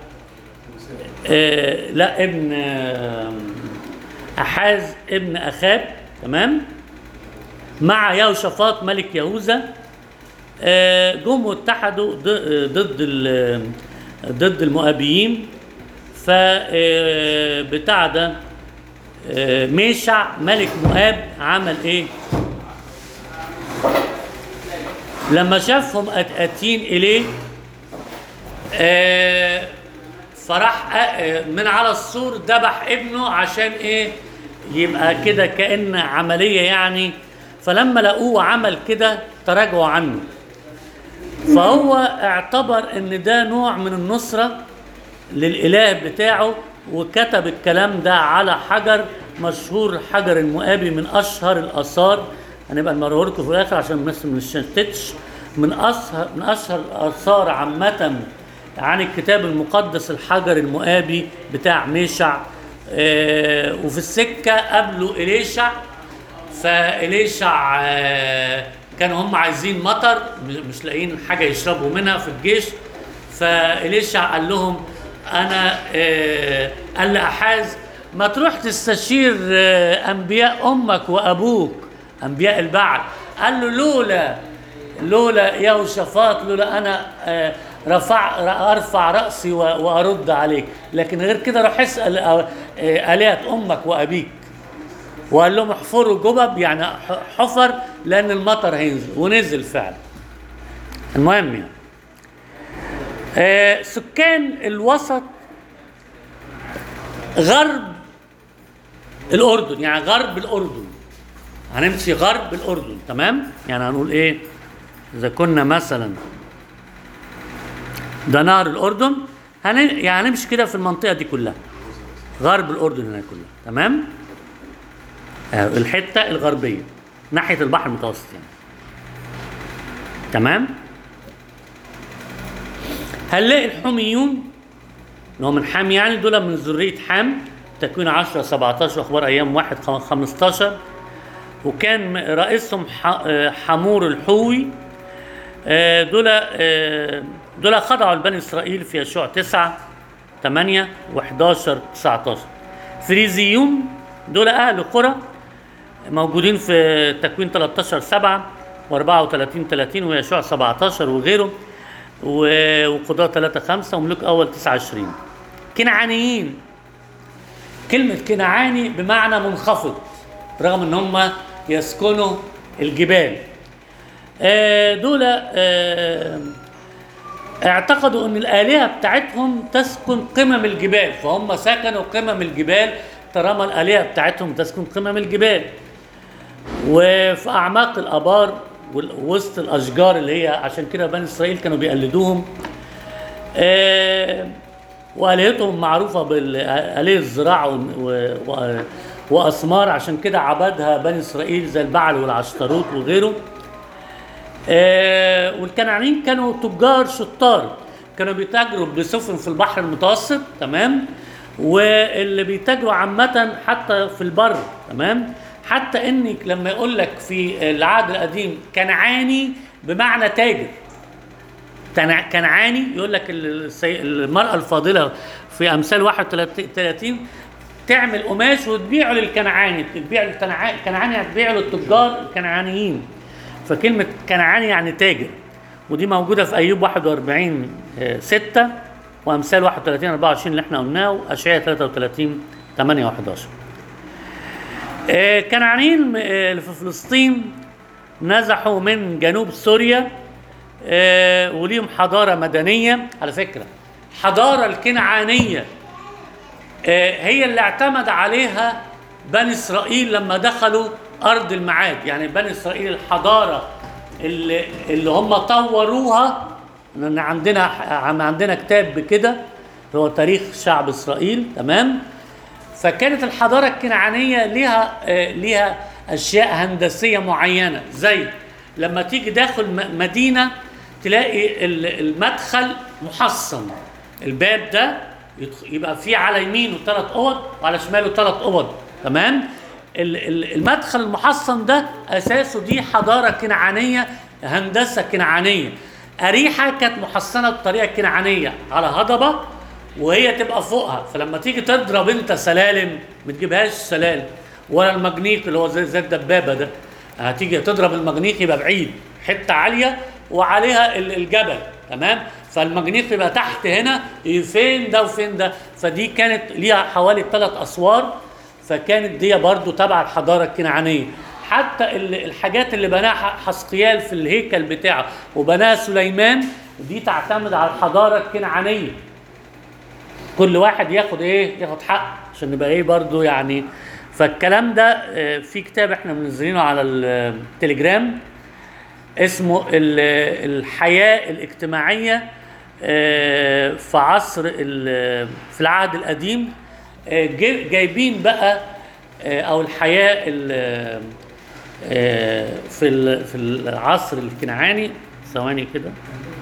آه لا ابن آه أحاز ابن أخاب. تمام. مع يهوشافاط ملك يهوذا، آه جم واتحدوا ضد ضد المؤابيين. فبتاع ده آه ميشع ملك مؤاب عمل ايه؟ لما شافهم اتين اليه آه فراح آه من على السور ذبح ابنه، عشان ايه؟ يبقى كده كأن عملية يعني. فلما لقوه عمل كده تراجعوا عنه، فهو اعتبر ان ده نوع من النصرة للإله بتاعه، وكتب الكلام ده على حجر مشهور، حجر المؤابي، من اشهر الاثار. هنبقى نوريه لكم في الاخر عشان الناس ما نشتتش. من اشهر من اشهر الاثار عامه عن الكتاب المقدس الحجر المؤابي بتاع ميشع. آه وفي السكه قابلوا إليشع، فإليشع آه كانوا هم عايزين مطر، مش لاقيين حاجه يشربوا منها في الجيش. فإليشع قال لهم انا آه قال لأحاز ما تروح تستشير آه انبياء امك وابوك، انبياء البعل. قال له لولا لولا يهوشافاط، لولا انا آه رفع ارفع راسي وارد عليك، لكن غير كده روح اسال آه الهه امك وابيك. وقال لهم احفروا جبب، يعني حفر لان المطر هينزل، ونزل فعلا. المهم يعني آه سكان الوسط غرب الأردن، يعني غرب الأردن، هنمشي غرب الأردن. تمام. يعني هنقول إيه؟ إذا كنا مثلا ده نهر الأردن، هن... يعني هنمشي كده في المنطقة دي كلها، غرب الأردن هنا كلها. تمام. آه الحتة الغربية ناحية البحر المتوسط يعني. تمام. هنلاقي الحميون اللي هم من حام، يعني دول من ذرية حام، تكوين عشرة سبعتاشر واخبار ايام واحد خمستاشر. وكان رئيسهم حمور الحوي. دول دول خضعوا لبني اسرائيل في يشوع تسعة ثمانية وحداشر تسعتاشر. فريزيون دول اهل قرى موجودين في تكوين تلتاشر سبعة وأربعة وثلاثين ثلاثين ويشوع سبعتاشر وغيره، وقضاء ثلاثة خمسة وملوك اول تسعة وعشرين. كنعانيين، كلمة كنعاني بمعنى منخفض، رغم ان هم يسكنوا الجبال. آه دول آه اعتقدوا ان الآلهة بتاعتهم تسكن قمم الجبال، فهم سكنوا قمم الجبال طالما الآلهة بتاعتهم تسكن قمم الجبال. وفي أعماق الآبار وسط الأشجار، اللي هي عشان كده بني إسرائيل كانوا بيقلدوهم. آه وآلهتهم معروفة بالآلهة الزراعة وأسمار، عشان كده عبدها بني إسرائيل زي البعل والعشتروت وغيره. آه والكنعانيين كانوا تجار شطار، كانوا بيتاجروا بسفن في البحر المتوسط. تمام. واللي بيتاجروا عامة حتى في البر. تمام. حتى انك لما يقول لك في العهد القديم كنعاني بمعنى تاجر، كنعاني يقول لك المرأة الفاضلة في أمثال واحد وثلاثين تعمل قماش وتبيعه للكنعاني، تبيع الكنعاني هتبيعه للتجار الكنعانيين. فكلمة كنعاني يعني تاجر، ودي موجودة في أيوب واحد وأربعين ستة وأمثال واحد وثلاثين أربعة وعشرين اللي احنا قلناه، وأشعياء ثلاثة وثلاثين ثمانية وحداشر. كنعانيين اللي في فلسطين نزحوا من جنوب سوريا، آه وليهم حضارة مدنية. على فكرة حضارة الكنعانية آه هي اللي اعتمد عليها بني إسرائيل لما دخلوا ارض الميعاد. يعني بني اسرائيل الحضاره اللي, اللي هم طوروها، لان عندنا عندنا كتاب بكده هو تاريخ شعب اسرائيل، تمام. فكانت الحضاره الكنعانيه ليها آه ليها اشياء هندسيه معينه، زي لما تيجي داخل مدينه تلاقي المدخل محصن، الباب ده يبقى فيه على يمينه ثلاث اوض وعلى شماله ثلاث اوض، تمام. المدخل المحصن ده اساسه دي حضاره كنعانيه، هندسه كنعانيه. اريحه كانت محصنه بطريقه كنعانيه على هضبه وهي تبقى فوقها، فلما تيجي تضرب انت سلالم ما تجيبهاش سلالم ولا المجنيق اللي هو زي زي الدبابه ده، هتيجي تضرب المجنيق يبقى بعيد، حته عاليه وعليها الجبل، تمام. فالمجنيق يبقى تحت هنا، فين ده وفين ده. فدي كانت ليها حوالي ثلاث اسوار، فكانت دي برضو تبع الحضاره الكنعانيه. حتى الحاجات اللي بناها حسقيال في الهيكل بتاعه وبناها سليمان دي تعتمد على الحضاره الكنعانيه. كل واحد ياخد ايه، ياخد حق عشان نبقى ايه برضو يعني. فالكلام ده في كتاب احنا منزلينه على التليجرام اسمه الحياه الاجتماعيه في عصر في العهد القديم، جايبين بقى او الحياه في في العصر الكنعاني. ثواني كده،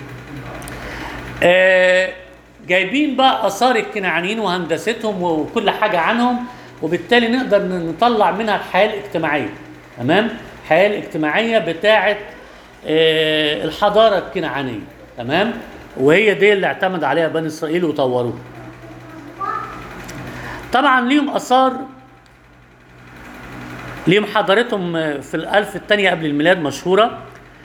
جايبين بقى اثار الكنعانيين وهندستهم وكل حاجه عنهم، وبالتالي نقدر نطلع منها الحياه الاجتماعيه، تمام. الحياه الاجتماعيه بتاعه الحضاره الكنعانيه، تمام. وهي دي اللي اعتمد عليها بني اسرائيل وطوروها. طبعا ليهم اثار، ليهم حضارتهم في الالف الثانيه قبل الميلاد مشهوره.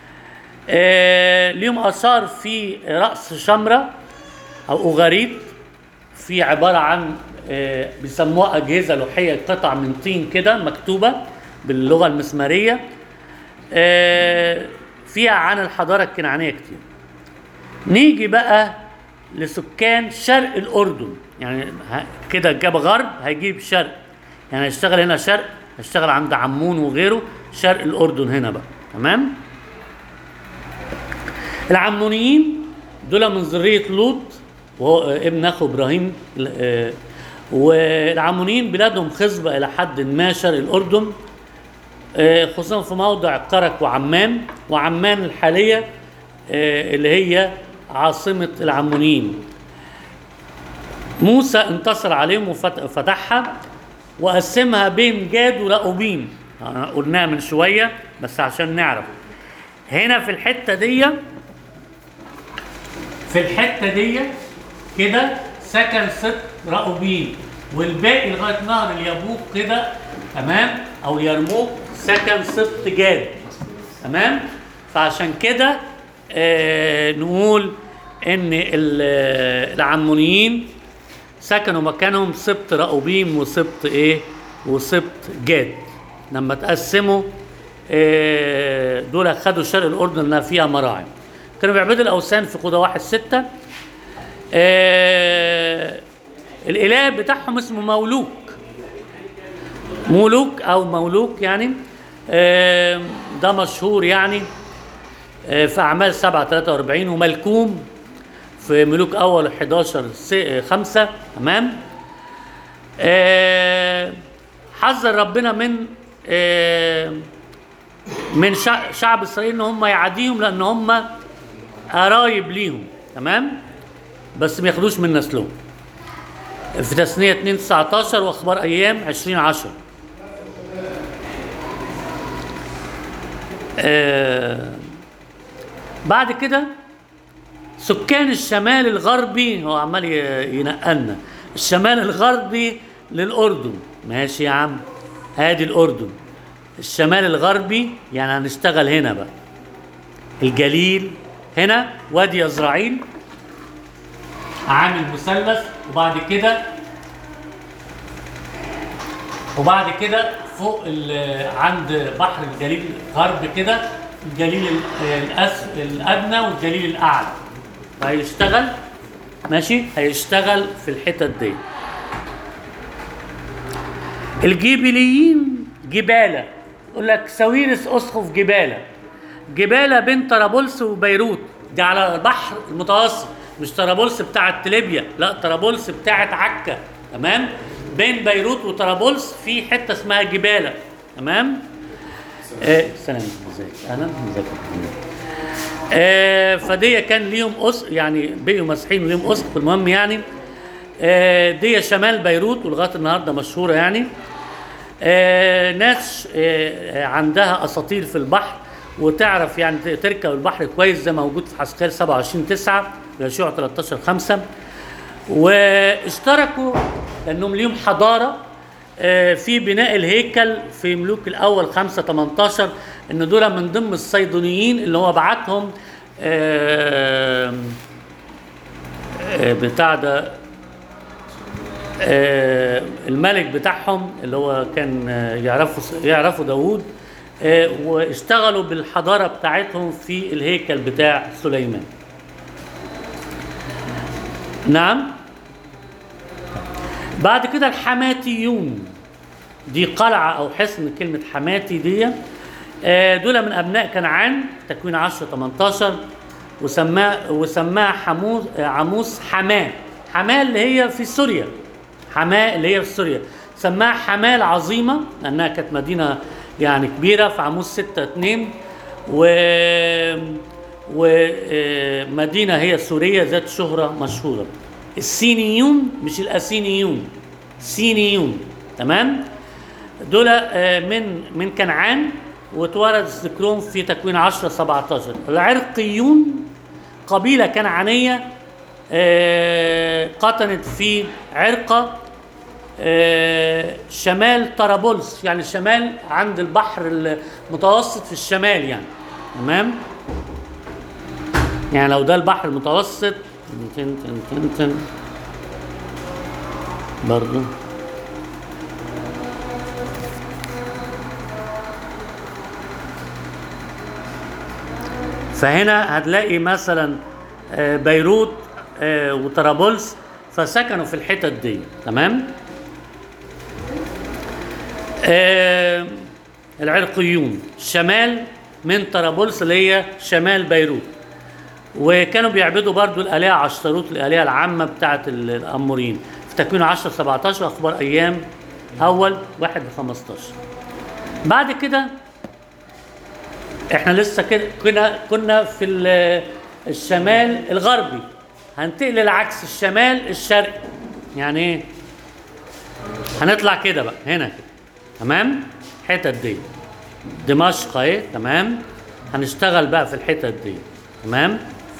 ليهم اثار في راس شمره او اوغاريت، في عباره عن بيسموها اجهزه لوحيه، قطع من طين كده مكتوبه باللغه المسماريه، فيها عن الحضاره الكنعانيه كتير. نيجي بقى لسكان شرق الاردن، يعني كده جاب غرب هيجيب شرق، يعني هيشتغل هنا شرق، هيشتغل عند عمون وغيره، شرق الاردن هنا بقى، تمام. العمونيين دول من ذريه لوط وهو ابن اخو ابراهيم، والعمونيين بلادهم خصبه الى حد ما شرق الاردن، خصوصا في موضع قرك وعمان. وعمان الحاليه اللي هي عاصمه العمونيين. موسى انتصر عليهم وفتحها وقسمها بين جاد وراؤوبين، قلناها من شويه بس عشان نعرف. هنا في الحته دي في الحته دي كده سكن ست راؤوبين، والباقي لغايه نهر اليبوق كده، تمام، او اليرموك سكن ست جاد، تمام. فعشان كده آه نقول ان العمونيين سكنوا مكانهم سبط راؤوبين وسبط ايه وسبط جاد. لما تقسموا آه دول خدوا شرق الاردن انها فيها مراعي. كانوا بيعبدوا الاوثان في قضاء واحد ستة. آه الاله بتاعهم اسمه مولوك، مولوك او مولوك يعني. آه ده مشهور يعني آه في اعمال سبعة ثلاثة وأربعين، وملكوم في ملوك اول حداشر خمسة، تمام. آه حذر ربنا من آه من شعب اسرائيل ان هم يعاديهم لان هم قرايب ليهم، تمام، بس ما ياخدوش من نسلهم. في تثنية اتنين تسعتاشر واخبار ايام عشرين عشرة. آه بعد كده سكان الشمال الغربي، هو عمال ينقلنا الشمال الغربي للاردن، ماشي يا عم، ادي الاردن الشمال الغربي، يعني هنشتغل هنا بقى الجليل، هنا وادي يزرعيل عامل مثلث، وبعد كده وبعد كده فوق عند بحر الجليل غرب كده الجليل الادنى والجليل الاعلى، هيشتغل ماشي، هيشتغل في الحتت دي. الجبليين جباله يقول لك ساويرس اسقف جباله. جباله بين طرابلس وبيروت، دي على البحر المتوسط، مش طرابلس بتاعت ليبيا، لا طرابلس بتاعت عكا. تمام؟ بين بيروت وطرابلس في حته اسمها جباله. تمام؟ آه سلام، ازيك؟ اهلا، ازيك؟ آه فدي كان ليهم أس يعني بقوا مسيحيين وليهم اسقف. المهم يعني آه دي شمال بيروت ولغايه النهارده مشهوره يعني. آه ناس آه عندها اساطير في البحر وتعرف يعني تركب البحر كويس، زي ما موجود في حسقيال سبعة وعشرين تسعة يشوع تلتاشر خمسة. واشتركوا لانهم ليهم حضاره آه في بناء الهيكل في ملوك الاول خمسة تمنتاشر، ان دول من ضمن الصيدونيين اللي هو بعتهم آه آه بتاع ده آه الملك بتاعهم اللي هو كان آه يعرفوا يعرفوا داوود، آه واشتغلوا بالحضاره بتاعتهم في الهيكل بتاع سليمان. نعم. بعد كده الحماتيون، دي قلعه او حصن. كلمه حماتي دي آه دول من ابناء كنعان، تكوين عشرة تمنتاشر، وسماه وسماها حموس عموس حماه. حماه اللي هي في سوريا، حماه اللي هي في سوريا، سماها حماه العظيمه لانها كانت مدينه يعني كبيره في عموس ستة اتنين. و ومدينه هي سوريه ذات شهره مشهوره. السينيون مش الاسينيون، سينيون. تمام؟ دول من من كنعان وتوارث ذكرهم في تكوين عشرة سبعتاشر. العرقيون قبيله كنعانيه قطنت في عرقه شمال طرابلس، يعني شمال عند البحر المتوسط في الشمال يعني. تمام؟ يعني لو ده البحر المتوسط تن تن تن تن برضو فهنا هتلاقي مثلا بيروت وطرابلس، فسكنوا في الحتت دي. تمام؟ العرقيون شمال من طرابلس اللي هي شمال بيروت، وكانوا بيعبدوا برضو الآلهة عشتروت، الآلهة العامة بتاعت الأموريين في تكوين عشرة سبعتاشر، أخبار أيام أول واحد لخمستاشر. بعد كده احنا لسه كده كنا كنا في الشمال الغربي، هننتقل للعكس، الشمال الشرقي. يعني ايه؟ هنطلع كده بقى هنا كده. تمام؟ الحتت دي دمشق اهي. تمام؟ هنشتغل بقى في الحتت دي. تمام؟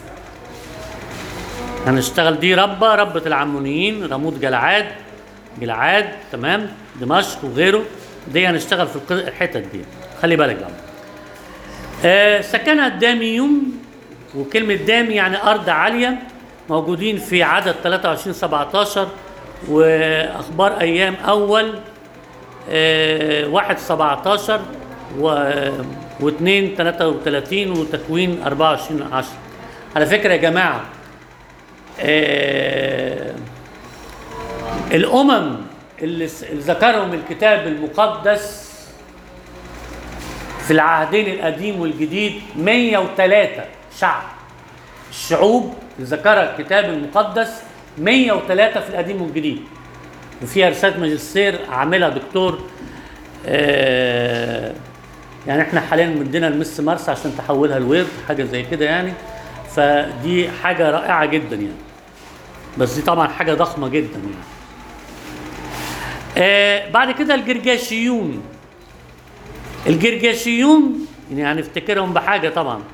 هنشتغل دي ربة ربة العمونيين، رموت جلعاد جلعاد. تمام؟ دمشق وغيره، دي هنشتغل في الحتت دي. خلي بالك بقى. آه سكنها الداميون، وكلمة دامي يعني أرض عالية، موجودين في عدد تلاتة وعشرين سبعتاشر وأخبار أيام أول آه واحد سبعتاشر واثنين تلاتة وتلاتين وتكوين أربعة وعشرين عشرة. على فكرة يا جماعة آه الأمم اللي ذكرهم الكتاب المقدس في العهدين القديم والجديد مية وتلاتة شعب. الشعوب اللي ذكرها الكتاب المقدس مية وتلاتة في القديم والجديد، وفيها رسالة ماجستير عاملها دكتور آه يعني احنا حاليا مدينا المس مارس عشان تحولها الويب حاجة زي كده يعني. فدي حاجة رائعة جدا يعني، بس دي طبعا حاجة ضخمة جدا يعني. آه بعد كده الجرجاشيون. الجرجاشيون يعني هنفتكرهم بحاجة طبعا.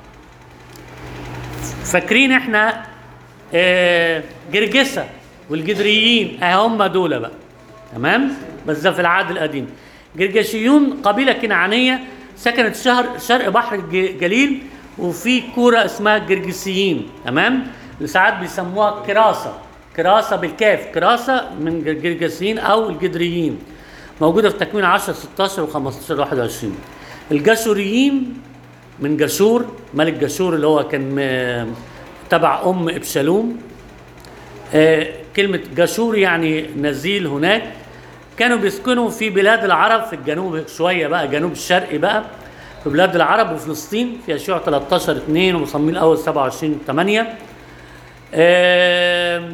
فاكرين احنا آه جرجسة والجدريين، اه هم دول بقى. تمام؟ بس ده في العهد القديم. جرجاشيون قبيلة كنعانية سكنت شهر شرق بحر الجليل، وفي كورة اسمها الجرجسيين. تمام؟ اللي ساعات بيسموها كراسة، كراسة بالكاف، كراسة من الجرجسيين او الجدريين، موجودة في تكوين عشرة ستاشر وخمستاشر واحد وعشرين. الجاشوريين من جاشور، ملك جاشور اللي هو كان تبع ام ابشالوم. آه كلمة جاشور يعني نزيل هناك. كانوا بيسكنوا في بلاد العرب في الجنوب شويه بقى، جنوب الشرقي بقى، في بلاد العرب وفلسطين في يشوع تلتاشر اتنين وصموئيل الاول سبعة وعشرين تمانية. آه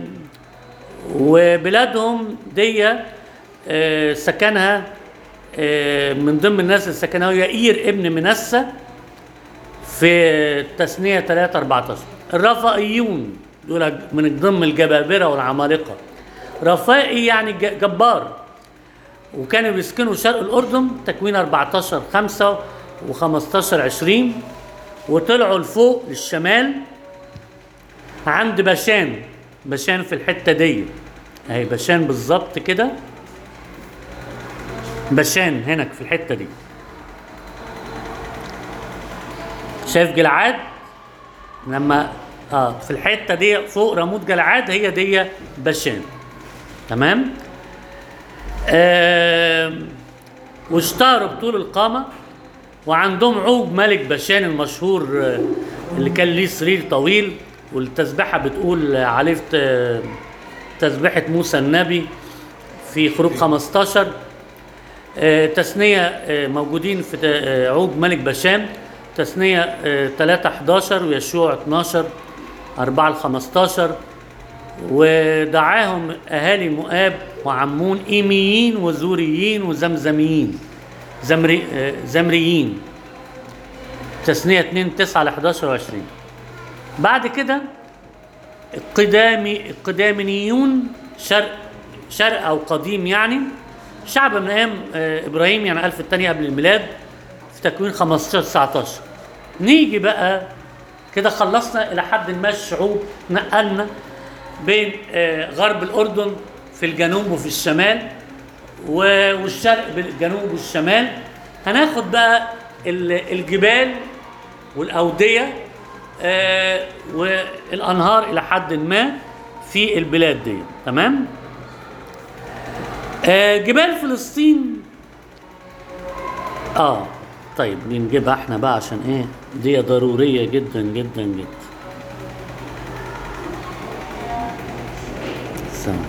وبلادهم دي آه سكنها آه من ضمن الناس اللي سكنها يائير ابن منسى في تثنية تلاتة اربعتاشر. الرفائيون دول من ضمن الجبابرة والعمالقة. رفائي يعني جبار، وكانوا بيسكنوا شرق الأردن، تكوين اربعتاشر خمسة وخمستاشر عشرين، وطلعوا لفوق للشمال عند باشان. باشان في الحتة دي اهي، باشان بالظبط كده، باشان هناك في الحتة دي. شايف جلعاد لما اه في الحتة دي فوق رموت جلعاد، هي دي باشان. تمام. آه واشتهروا بطول القامة، وعندهم عوج ملك باشان المشهور آه اللي كان ليه سرير طويل، والتسبيحة بتقول عليه آه تسبيحة موسى النبي في خروج خمستاشر. آه تثنية آه موجودين في آه عوج ملك باشان، تثنية آه تلاتة حداشر ويشوع اتناشر اربعة لخمستاشر. ودعاهم اهالي مؤاب وعمون ايميين وزوريين وزمزميين زمري آه زمريين، تثنية اتنين تسعة ل حداشر وعشرين. بعد كده القدامي القداميون، شرق شرق او قديم يعني، شعب من ايام آه ابراهيم يعني الف الثانيه قبل الميلاد، في تكوين خمستاشر تسعتاشر. نيجي بقى كده خلصنا الى حد ما الشعوب، نقلنا بين آه غرب الاردن في الجنوب وفي الشمال، والشرق بالجنوب والشمال. هناخد بقى الجبال والاوديه آه والانهار الى حد ما في البلاد دي. تمام. آه جبال فلسطين اه طيب بنجيبها احنا بقى عشان ايه، دي ضروريه جدا جدا جدا. سلام.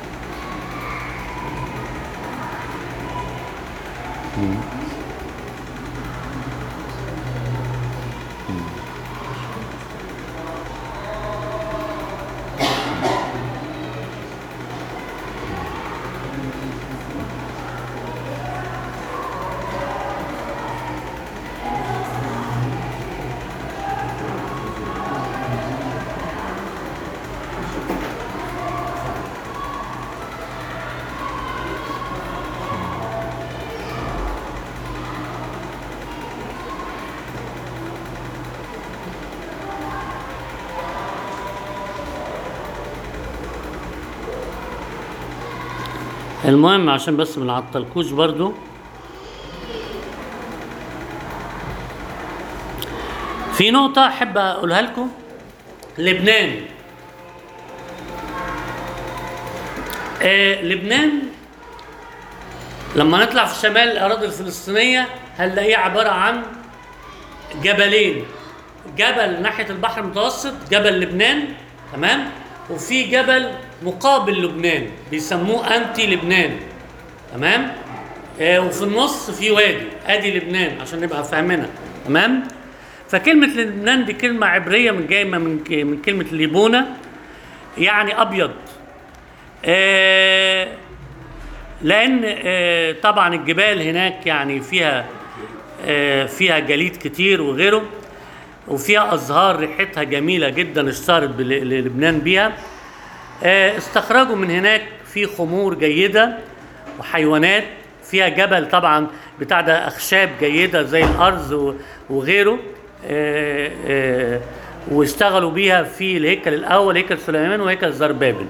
المهم عشان بس ما نعطلكوش برضو، في نقطة أحب أقولها لكم. لبنان آه لبنان لما نطلع في شمال الأراضي الفلسطينية هنلاقيه عبارة عن جبلين، جبل ناحية البحر المتوسط جبل لبنان، تمام، وفي جبل مقابل لبنان بيسموه أنتي لبنان، تمام، آه وفي النص في وادي ادي لبنان عشان نبقى فاهمينها، تمام. فكلمة لبنان دي كلمة عبرية من جاية من من كلمة ليبونة يعني أبيض. آه لأن آه طبعا الجبال هناك يعني فيها آه فيها جليد كتير وغيره، وفيها أزهار ريحتها جميلة جدا اشتهرت للبنان بيها. آه استخرجوا من هناك في خمور جيدة وحيوانات، فيها جبل طبعا بتاع ده أخشاب جيدة زي الأرز وغيره. آه آه واشتغلوا بيها في الهيكل الأول، هيكل سليمان وهيكل زربابل.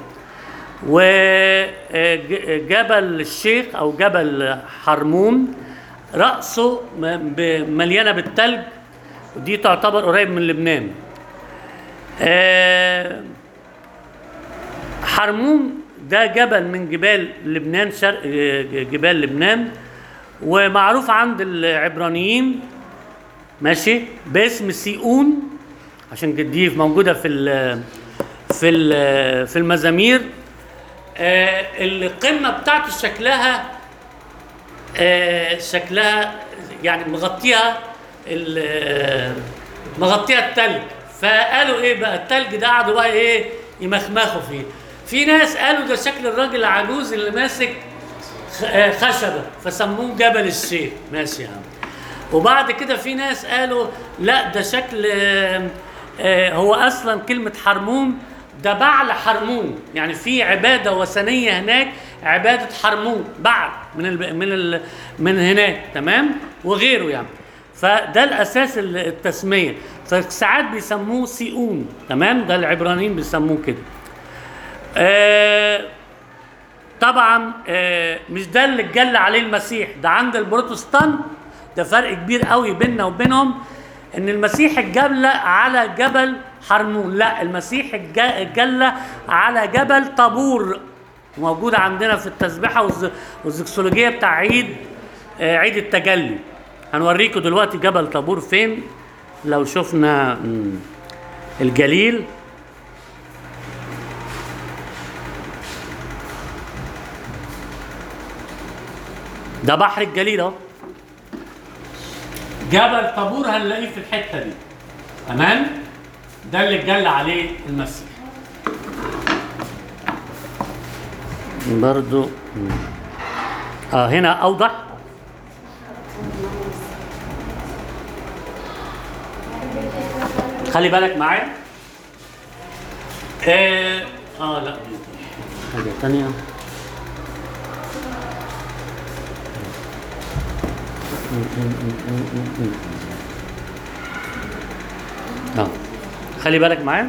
وجبل الشيخ أو جبل حرمون رأسه مليانة بالتلج، ودي تعتبر قريب من لبنان. آه حرمون ده جبل من جبال لبنان، شرق جبال لبنان، ومعروف عند العبرانيين ماشي باسم سيئون، عشان دي موجوده في ال في ال في المزامير. آه القمه بتاعت شكلها آه شكلها يعني مغطيها مغطيها التلج. فقالوا ايه بقى التلج ده، قعدوا بقى ايه يمخمخوا فيه. في ناس قالوا ده شكل الراجل العجوز اللي ماسك خشبه فسموه جبل الشيخ. ماشي يا عم. وبعد كده في ناس قالوا لا ده شكل آه آه هو اصلا كلمه حرمون ده بعل حرمون، يعني في عباده وثنيه هناك، عباده حرمون بعل من ال من ال من هناك، تمام، وغيره يعني. فده الاساس التسميه. فساعات بيسموه سيئون، تمام، ده العبرانيين بيسموه كده. آه طبعا آه مش ده اللي اتجلى عليه المسيح، ده عند البروتستانت ده فرق كبير قوي بيننا وبينهم، ان المسيح اتجلى على جبل حرمون، لا المسيح اتجلى على جبل طابور، موجود عندنا في التسبيحه والزكسولوجيه بتاع عيد آه عيد التجلي. هنوريكم دلوقتي جبل طابور فين. لو شفنا الجليل، ده بحر الجليل اهو. جبل طابور هنلاقيه في الحته دي، تمام، ده اللي اتجلى عليه المسيح. برضو اه هنا اوضح. خلي بالك معايا. اه, آه لا حاجه ثانيه. اه خلي بالك معايا.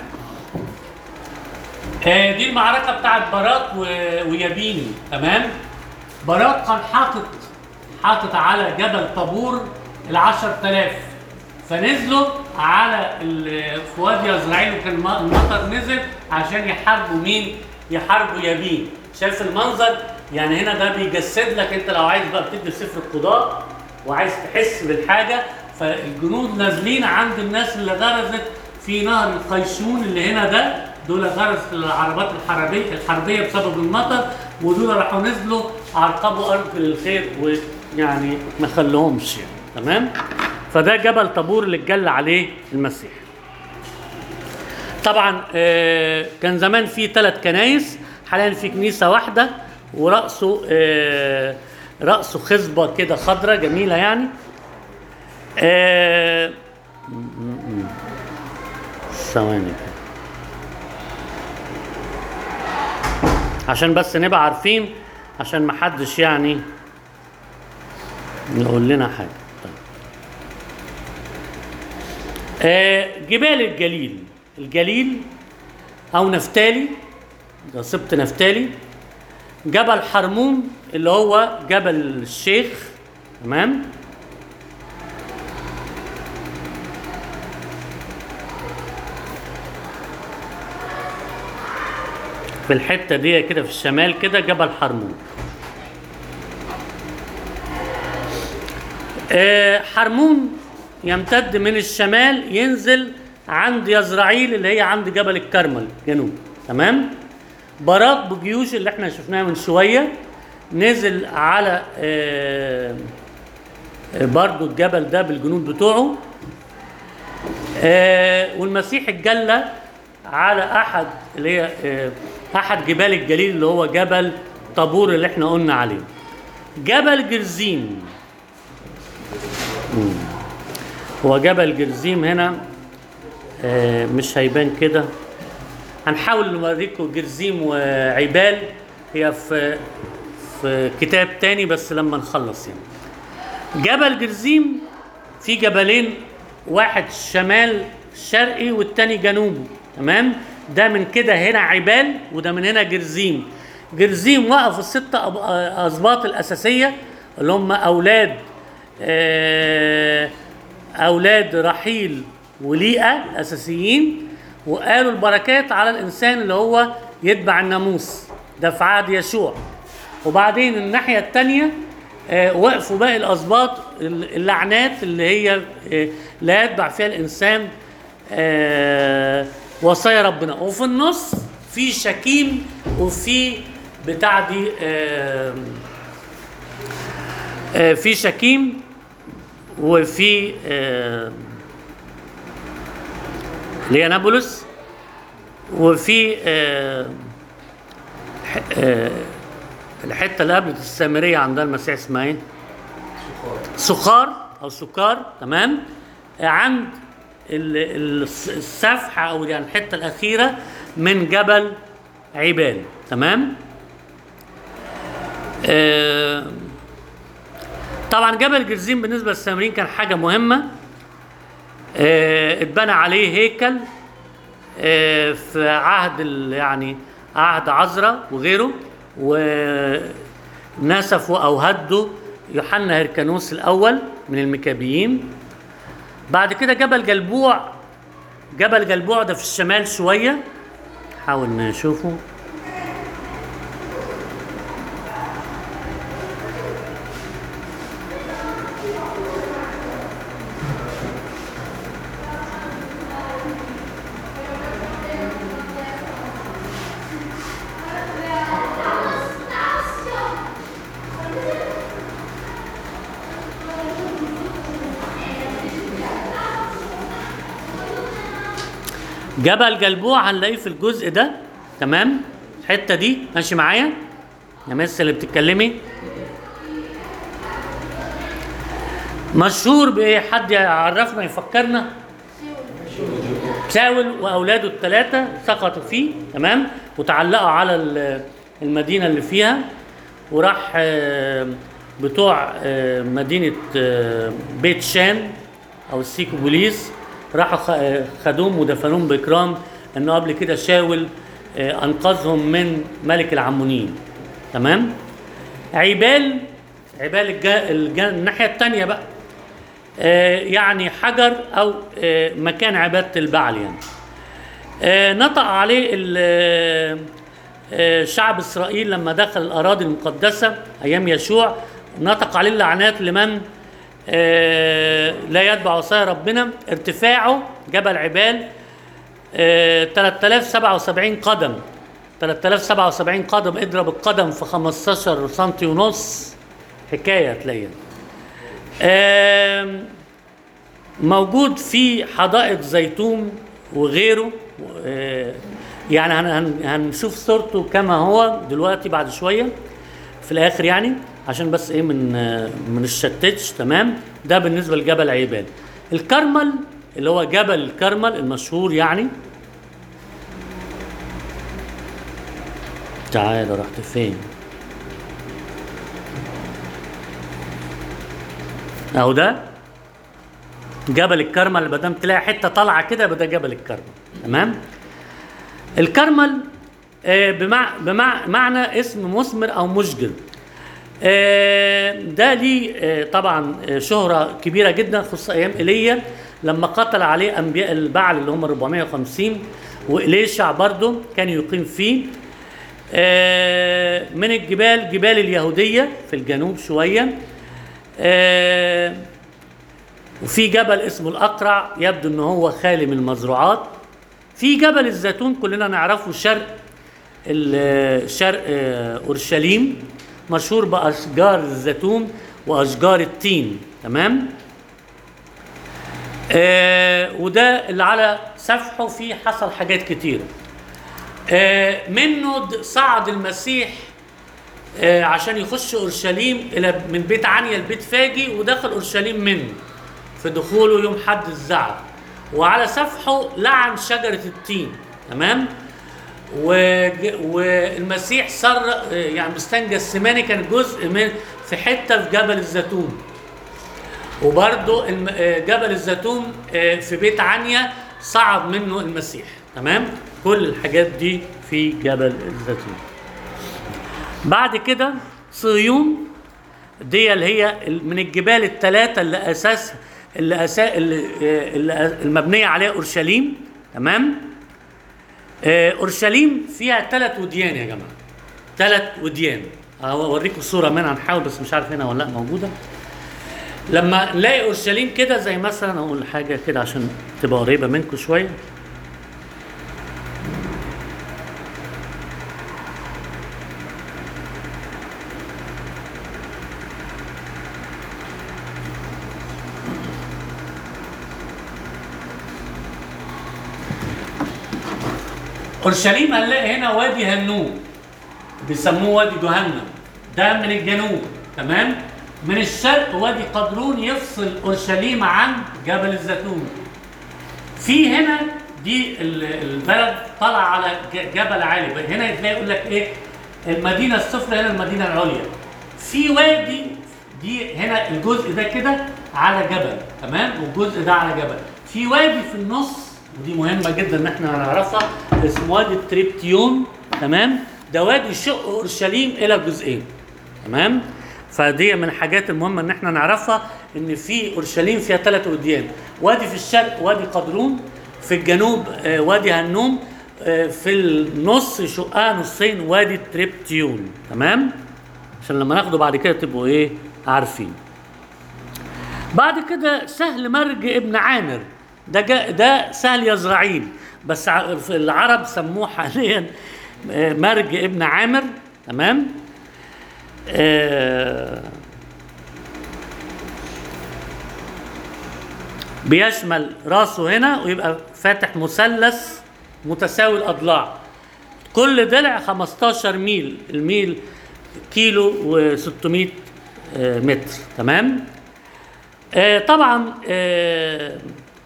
آه دي المعركه بتاعت باراك ويابين، تمام. باراك كان حاطط حاطط على جبل طابور العشر تلاف، فنزلوا على في وادي يزرعيل، وكان المطر نزل عشان يحاربوا مين؟ يحاربوا يابين. شايف المنظر؟ يعني هنا ده بيجسد لك، انت لو عايز بقى بتدي سفر القضاء وعايز تحس بالحاجه، فالجنود نازلين عند الناس اللي غرزت في نهر القيشون اللي هنا ده، دول غرزت العربات الحربيه الحربيه بسبب المطر، ودول راحوا نزلوا عرقبوا ارض الخير ويعني ما خلوهمش يعني، تمام؟ فده جبل طابور اللي اتجلى عليه المسيح. طبعا آه كان زمان في ثلاث كنايس، حاليا في كنيسه واحده، ورأسه آه رأسه خصبه كده خضراء جميله يعني. آه ثواني كده عشان بس نبقى عارفين، عشان ما حدش يعني يقول لنا حاجه. طيب. آه جبال الجليل، الجليل او نفتالي، ده سبط نفتالي. جبل حرمون اللي هو جبل الشيخ، تمام. في الحته دي كده في الشمال كده جبل حرمون. آه حرمون يمتد من الشمال ينزل عند يزرعيل اللي هي عند جبل الكرمل جنوب، تمام. باراك بجيوش اللي احنا شفناها من شويه نزل على آه برضو الجبل ده بالجنود بتوعه. آه والمسيح اتجلى على احد اللي هي آه احد جبال الجليل اللي هو جبل طابور اللي احنا قلنا عليه. جبل جرزيم، هو جبل جرزيم هنا آه مش هيبان كده، هنحاول نوريكم جرزيم وعبال، هي في في كتاب تاني بس لما نخلص يعني. جبل جرزيم في جبلين، واحد شمال شرقي والتاني جنوبي، تمام. ده من كده هنا عبال وده من هنا جرزيم. جرزيم وقف الست اسباط الاساسيه اللي هم اولاد اولاد رحيل وليئه الاساسيين، وقالوا البركات على الانسان اللي هو يتبع الناموس، ده في عهد يشوع. وبعدين الناحيه الثانيه وقفوا باقي الاسباط اللعنات اللي هي لا يتبع فيها الانسان وصايا ربنا. وفي النص في شكيم وفي بتاع دي آه في شكيم، وفي آه اللي هي نابلس، وفي آه آه الحته اللي قبل السامريه عندها المسيح اسمها ايه؟ سخار او سكار. تمام. عند السفح او يعني الحته الاخيره من جبل عبال. تمام. آه طبعا جبل جرزيم بالنسبه للسامريين كان حاجه مهمه. آه اتبنى عليه هيكل آه في عهد يعني عهد عزرا وغيره، ونسفوا او هدوا يوحنا هركانوس الاول من المكابيين. بعد كده جبل جلبوع. جبل جلبوع ده في الشمال شويه، حاول نشوفه. جبل جلبوع هنلاقيه في الجزء ده. تمام. الحته دي ماشي معايا يا مس اللي بتتكلمي؟ مشهور بايه؟ حد يعرفنا يفكرنا؟ شاول واولاده الثلاثه سقطوا فيه. تمام. وتعلقوا على المدينه اللي فيها، وراح بتوع مدينه بيت شان او السيكوبوليس راحوا خدوهم ودفنوهم باكرام، انه قبل كده شاول انقذهم من ملك العمونيين. تمام. عبال عبال الجا... الجا... الناحيه الثانيه بقى آه يعني حجر او آه مكان عباده البعل يعني. آه نطق عليه آه شعب اسرائيل لما دخل الاراضي المقدسه ايام يشوع، نطق عليه اللعنات لمن آه لا يتبع وصايا ربنا. ارتفاعه جبل عبال آه ثلاثة آلاف وسبعة وسبعين قدم. ثلاثة آلاف وسبعة وسبعين قدم، اضرب القدم في خمستاشر سنتي ونص، حكايه تلاقيها. آه موجود في حدائق زيتون وغيره. آه يعني هن هنشوف صورته كما هو دلوقتي بعد شويه في الاخر يعني، عشان بس ايه من من الشتتش. تمام. ده بالنسبه لجبل عبال. الكرمل اللي هو جبل الكرمل المشهور يعني. تعالى رحت فين؟ اهو ده جبل الكرمل. اللي بدام تلاقي حته طالعه كده يبقى ده جبل الكرمل. تمام. الكرمل آه بمع بمع معنى اسم مثمر او مشجر. آه ده ليه آه طبعا آه شهره كبيره جدا، خصوصا ايام ايليا لما قتل عليه انبياء البعل اللي هم أربعمائة وخمسين، وإليشع برضه كان يقيم فيه. آه من الجبال جبال اليهوديه في الجنوب شويه. آه وفي جبل اسمه الأقرع، يبدو ان هو خالي من المزروعات. في جبل الزيتون كلنا نعرفه شرق شرق اورشليم، مشهور باشجار الزيتون واشجار التين. تمام. آه وده اللي على سفحه فيه حصل حاجات كتيره. آه منه صعد المسيح آه عشان يخش اورشليم الى من بيت عنيا لبيت فاجي، ودخل اورشليم منه في دخوله يوم حد الزعف، وعلى سفحه لعن شجره التين. تمام. والمسيح صار يعني مستنجى السماني كان جزء من في حته في جبل الزيتون، وبرضه جبل الزيتون في بيت عنيا صعد منه المسيح. تمام. كل الحاجات دي في جبل الزيتون. بعد كده صهيون دي اللي هي من الجبال الثلاثه اللي اساس اللي, أسا... اللي المبنيه عليها اورشليم. تمام. اورشليم فيها ثلاث وديان يا جماعه، ثلاث وديان. اوريكم صوره منها، هنحاول بس مش عارف هنا ولا لا موجوده. لما نلاقي اورشليم كده زي مثلا اقول حاجه كده عشان تبقى قريبه منكم شويه. اورشليم هنلاقي هنا وادي هنوم بيسموه وادي جهنم، ده من الجنوب. تمام. من الشرق وادي قدرون يفصل اورشليم عن جبل الزيتون. في هنا دي البلد طالعه على جبل عالي، هنا تلاقي يقول لك ايه المدينه السفلى، هنا المدينه العليا. في وادي دي هنا الجزء ده كده على جبل، تمام، والجزء ده على جبل. في وادي في النص ودي مهمه جدا ان احنا نعرفها، اسمه وادي التريبتيون. تمام. ده وادي يشق اورشليم الى جزئين. تمام. فدي من الحاجات المهمه ان احنا نعرفها، ان في اورشليم فيها ثلاث وديان، وادي في الشرق وادي قدرون، في الجنوب آه وادي هنوم، آه في النص شقها نصين وادي التريبتيون. تمام. عشان لما ناخده بعد كده تبقوا ايه عارفين. بعد كده سهل مرج ابن عامر، ده ده سهل يزرعيل، بس في العرب سموه حاليا مرج ابن عامر. تمام. آه بيشمل راسه هنا ويبقى فاتح مثلث متساوي الاضلاع، كل ضلع خمستاشر ميل، الميل كيلو وستمائة آه متر. تمام. آه طبعا آه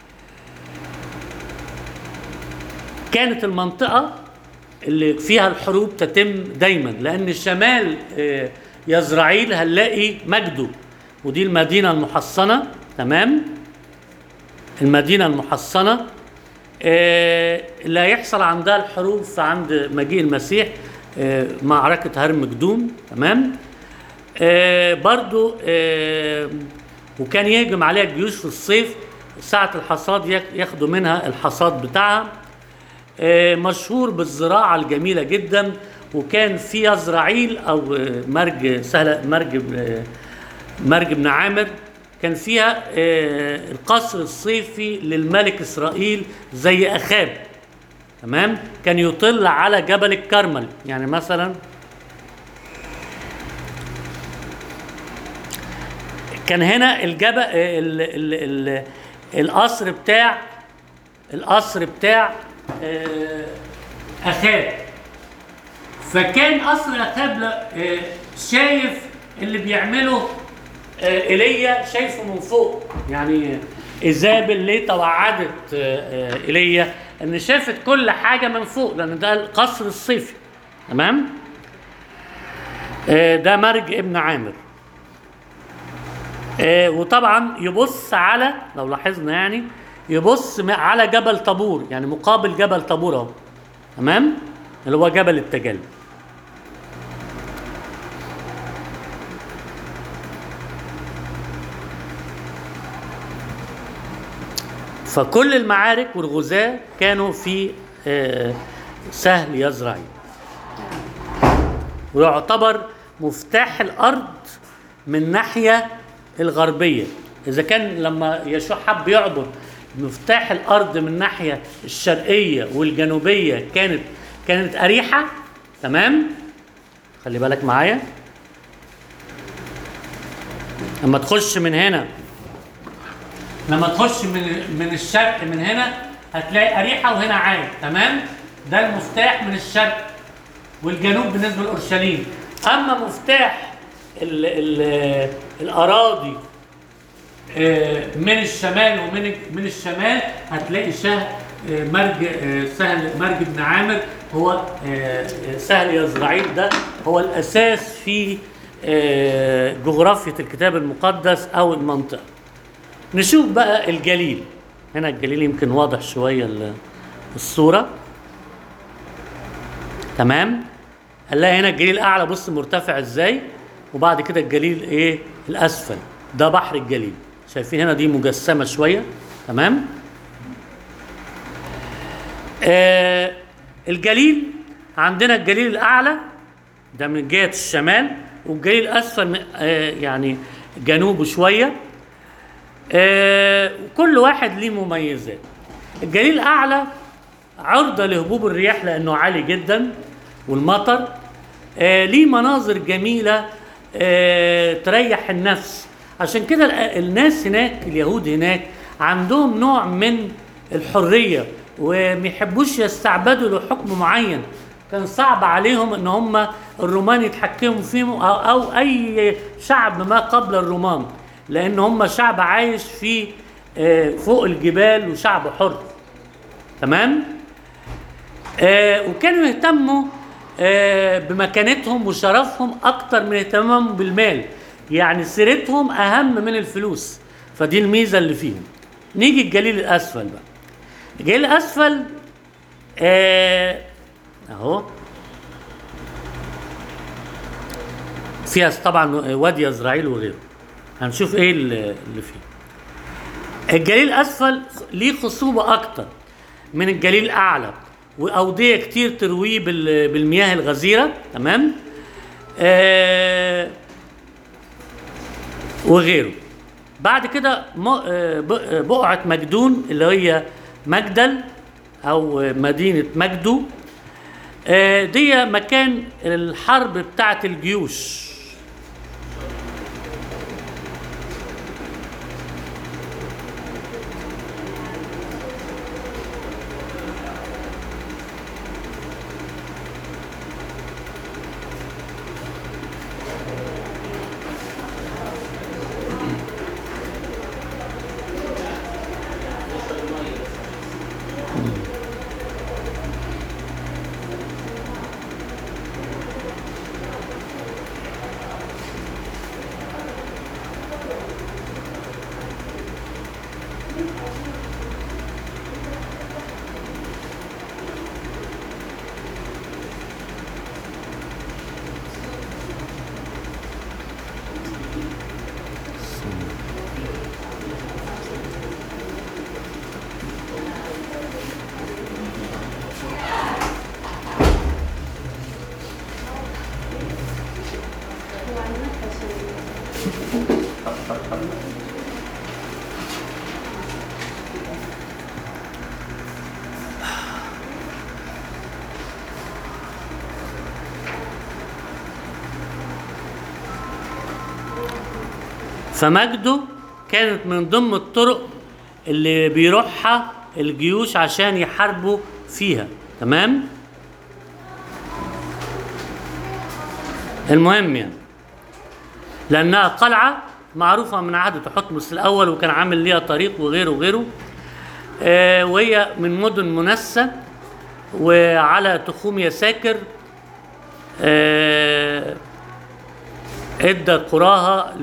كانت المنطقة اللي فيها الحروب تتم دايما، لأن شمال آه يزرعيل هنلاقي مجدو، ودي المدينة المحصنة. تمام. المدينة المحصنة آه اللي هيحصل عندها الحروب فعند مجيء المسيح، آه معركة هرمجدوم. تمام. آه برضو آه وكان يهجم عليها الجيوش في الصيف ساعة الحصاد، ياخدوا منها الحصاد بتاعها. آه مشهور بالزراعة الجميلة جدا، وكان في يزرعيل او مرج سهل مرج مرج ابن عامر كان فيها آه القصر الصيفي للملك اسرائيل زي اخاب. تمام. كان يطل على جبل الكرمل، يعني مثلا كان هنا الجبل ال ال ال القصر بتاع القصر بتاع آه اخاب، فكان قصر اخاب آه شايف اللي بيعمله آه ايليا، شايفه من فوق. يعني ايزابل ليه توعدت آه ايليا ان شافت كل حاجه من فوق، لان ده القصر الصيفي. تمام. آه ده مرج ابن عامر. آه وطبعا يبص على، لو لاحظنا يعني يبص على جبل طابور، يعني مقابل جبل طابور اهو. تمام. اللي هو جبل التجلي. فكل المعارك والغزاة كانوا في آه سهل يزرعيل، ويعتبر مفتاح الارض من ناحيه الغربيه. اذا كان لما يشوع حب يعبر مفتاح الارض من الناحيه الشرقيه والجنوبيه كانت كانت اريحه. تمام. خلي بالك معايا، لما تخش من هنا لما تخش من من الشرق من هنا هتلاقي اريحه وهنا عاي. تمام. ده المفتاح من الشرق والجنوب بالنسبه لاورشليم. اما مفتاح ال ال الاراضي من الشمال ومن من الشمال هتلاقي شه مرج سهل مرج ابن عامر، هو سهل يزرعيل، ده هو الاساس في جغرافية الكتاب المقدس او المنطقة. نشوف بقى الجليل. هنا الجليل يمكن واضح شوية الصورة. تمام. هنلاقي هنا الجليل الاعلى، بص مرتفع ازاي، وبعد كده الجليل ايه الاسفل، ده بحر الجليل. شايفين هنا دي مجسمة شوية. تمام. آه الجليل عندنا الجليل الاعلى ده من جهة الشمال، والجليل الاسفل آه يعني جنوبه شوية. آه وكل واحد ليه مميزات. الجليل الاعلى عرضة لهبوب الرياح لانه عالي جدا والمطر. آه ليه مناظر جميلة آه تريح النفس. عشان كده الناس هناك اليهود هناك عندهم نوع من الحرية وما يحبوش يستعبدوا لحكم معين. كان صعب عليهم ان هم الرومان يتحكموا فيهم او, أو اي شعب ما قبل الرومان، لان هم شعب عايش في آه، فوق الجبال وشعب حر. تمام. آه وكانوا يهتموا آه بمكانتهم وشرفهم اكتر من اهتمامهم بالمال، يعني سيرتهم اهم من الفلوس. فدي الميزه اللي فيهم. نيجي الجليل الاسفل بقى. الجليل الاسفل آه اهو فيها طبعا وادي يزرعيل وغيره. هنشوف ايه اللي فيه. الجليل الاسفل ليه خصوبه اكتر من الجليل الاعلى، واوديه كتير ترويه بالمياه الغزيره. تمام. آه وغيره. بعد كده بقعه مجدون اللي هي مجدل او مدينه مجدو، آه دي مكان الحرب بتاعه الجيوش. فمجده كانت من ضمن الطرق اللي بيروحها الجيوش عشان يحاربوا فيها. تمام. المهم يعني لانها قلعه معروفه من عهد تحتمس الاول، وكان عامل ليها طريق وغيره وغيره. آه وهي من مدن منسى وعلى تخوم يساكر. آه ادى قراها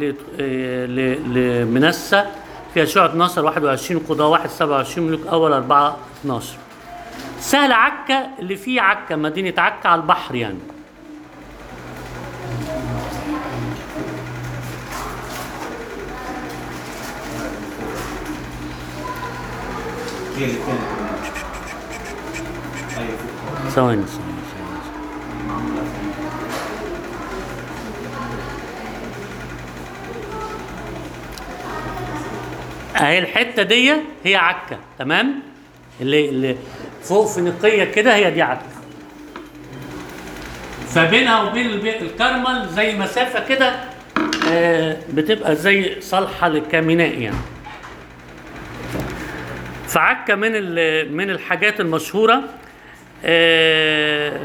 لمنسى فيها شيوع اتناشر واحد وعشرين قضاة واحد سبعة وعشرين ملوك اول أربعة اتناشر. سهل عكا اللي فيه عكا مدينة عكا على البحر يعني. هي اللي كانت ثواني اهي الحته دي هي عكا. تمام. اللي اللي فوق فينيقيه كده هي دي عكا. فبينها وبين الكرمل زي مسافه كده آه بتبقى زي صالحه للكاميناء يعني. فعكا من من الحاجات المشهوره آه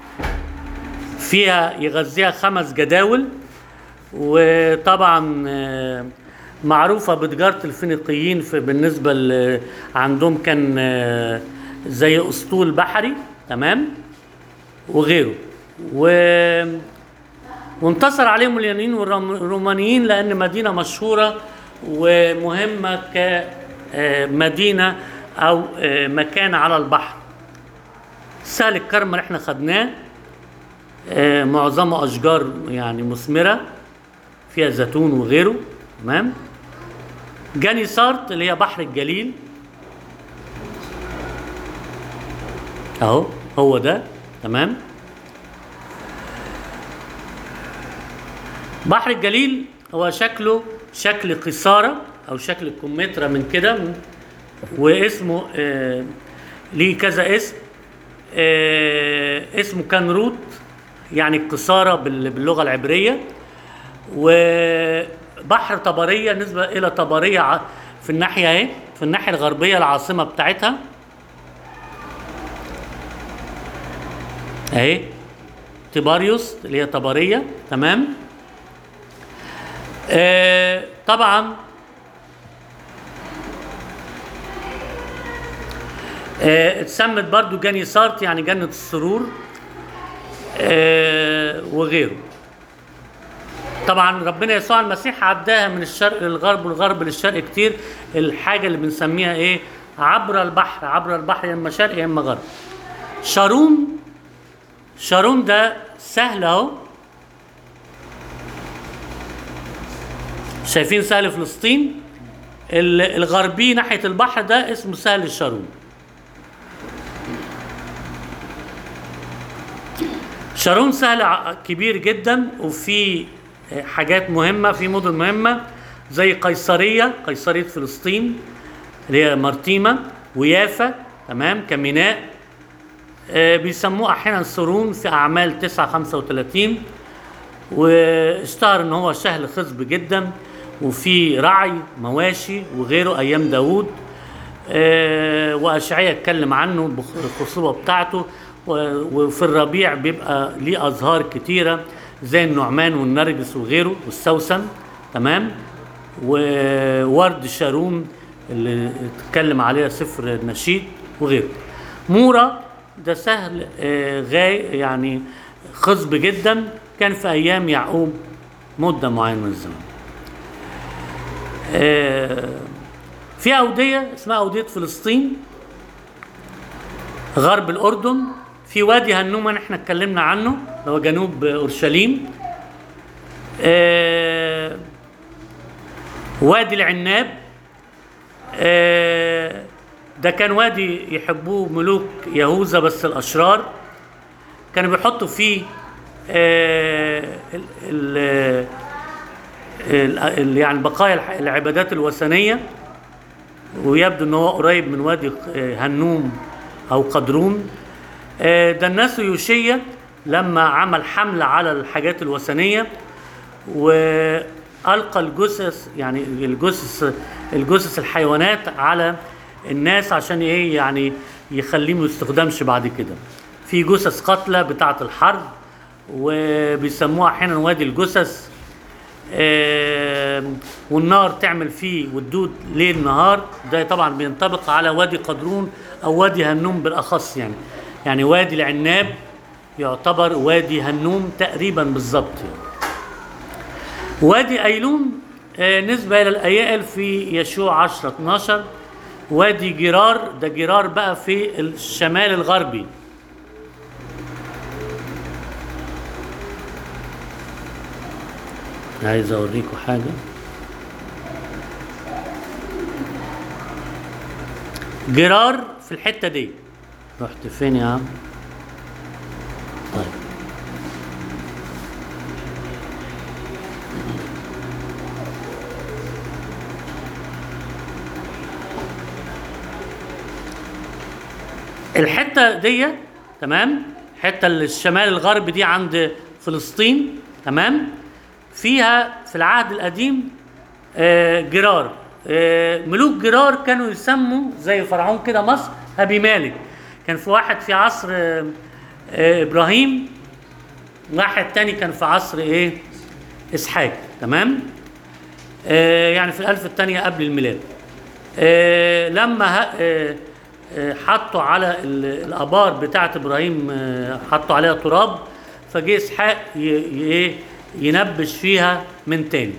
فيها يغذيها خمس جداول. وطبعا آه معروفة بتجارة الفينيقيين في بالنسبة عندهم كان زي أسطول بحري. تمام. وغيره. و... وانتصر عليهم اليونانيين والرومانيين لأن مدينة مشهورة ومهمة كمدينة أو مكان على البحر. سهل الكرمل احنا خدناه، معظمه أشجار يعني مثمرة فيها زيتون وغيره. تمام. جاني سارت اللي هي بحر الجليل اهو هو ده. تمام. بحر الجليل هو شكله شكل قصارى او شكل كمثرى من كده، واسمه آه ليه كذا اسم. آه اسمه كنروت يعني القصارى باللغه العبريه. وبحر طبريه نسبه الى طبريه في الناحيه اهي في الناحيه الغربيه العاصمه بتاعتها. اهي تيباريوس اللي هي طبريه، تمام. آه طبعا آه اتسمت برضو جانيسارت يعني جنة السرور، آه وغيره. طبعا ربنا يسوع المسيح عداها من الشرق للغرب والغرب للشرق كتير، الحاجة اللي بنسميها ايه؟ عبر البحر، عبر البحر يا اما شرق يا اما غرب. شارون، شارون ده سهل اهو، شايفين سهل فلسطين؟ الغربي ناحية البحر ده اسمه سهل الشارون. شارون سهل كبير جدا، وفي حاجات مهمة، في مدن مهمة زي قيصرية، قيصرية فلسطين اللي هي مرتيمة، ويافا، تمام، كميناء. آه بيسموه أحيانا سرون في أعمال تسعة خمسة وثلاثين، واشتهر إن هو شهر خصب جدا، وفي رعي مواشي وغيره أيام داود. آه وأشعياء اتكلم عنه بالخصوبة بتاعته، وفي الربيع بيبقى ليه أزهار كتيرة زي النعمان والنرجس وغيره والسوسن، تمام. وورد شارون اللي اتكلم عليها سفر النشيد وغيره. مورا ده سهل آه غاي يعني خصب جدا، كان في أيام يعقوب مدة معينة من الزمن. آه في أودية اسمها أودية فلسطين غرب الأردن، في وادي هنوما احنا اتكلمنا عنه اللي هو جنوب اورشليم. آه وادي العناب، آه ده كان وادي يحبوه ملوك يهوذا بس الاشرار، كانوا بيحطوا فيه آه ال ال ال يعني بقايا العبادات الوثنيه، ويبدو ان هو قريب من وادي هنوم او قدرون. ده الناس يوشيا لما عمل حملة على الحاجات الوثنية وألقى الجثث، يعني الجثث الجثث الحيوانات على الناس عشان ايه؟ يعني يخليهم ما يستخدمش بعد كده. في جثث قتلى بتاعة الحرب، وبيسموها احيانا وادي الجثث. آه والنار تعمل فيه والدود ليل نهار. ده طبعا بينطبق على وادي قدرون او وادي هنوم بالاخص، يعني يعني وادي العناب يعتبر وادي هنوم تقريبا بالظبط يعني. وادي ايلون آه نسبة الى الايائل في يشوع عشرة اتناشر. وادي جرار، ده جرار بقى في الشمال الغربي. عايز اوريكم حاجة. جرار في الحتة دي. رحت فين يا عم؟ طيب الحتة دي، تمام، الحتة الشمال الغرب دي عند فلسطين، تمام، فيها في العهد القديم آه جرار. آه ملوك جرار كانوا يسموا زي فرعون كده مصر أبي مالك. كان في واحد في عصر آه آه إبراهيم، واحد تاني كان في عصر إيه؟ إسحاق، تمام. آه يعني في الألف الثانية قبل الميلاد. آه لما آه آه حطوا على الآبار بتاعة إبراهيم، آه حطوا عليها تراب، فجه إسحاق ي- ينبش فيها من تاني.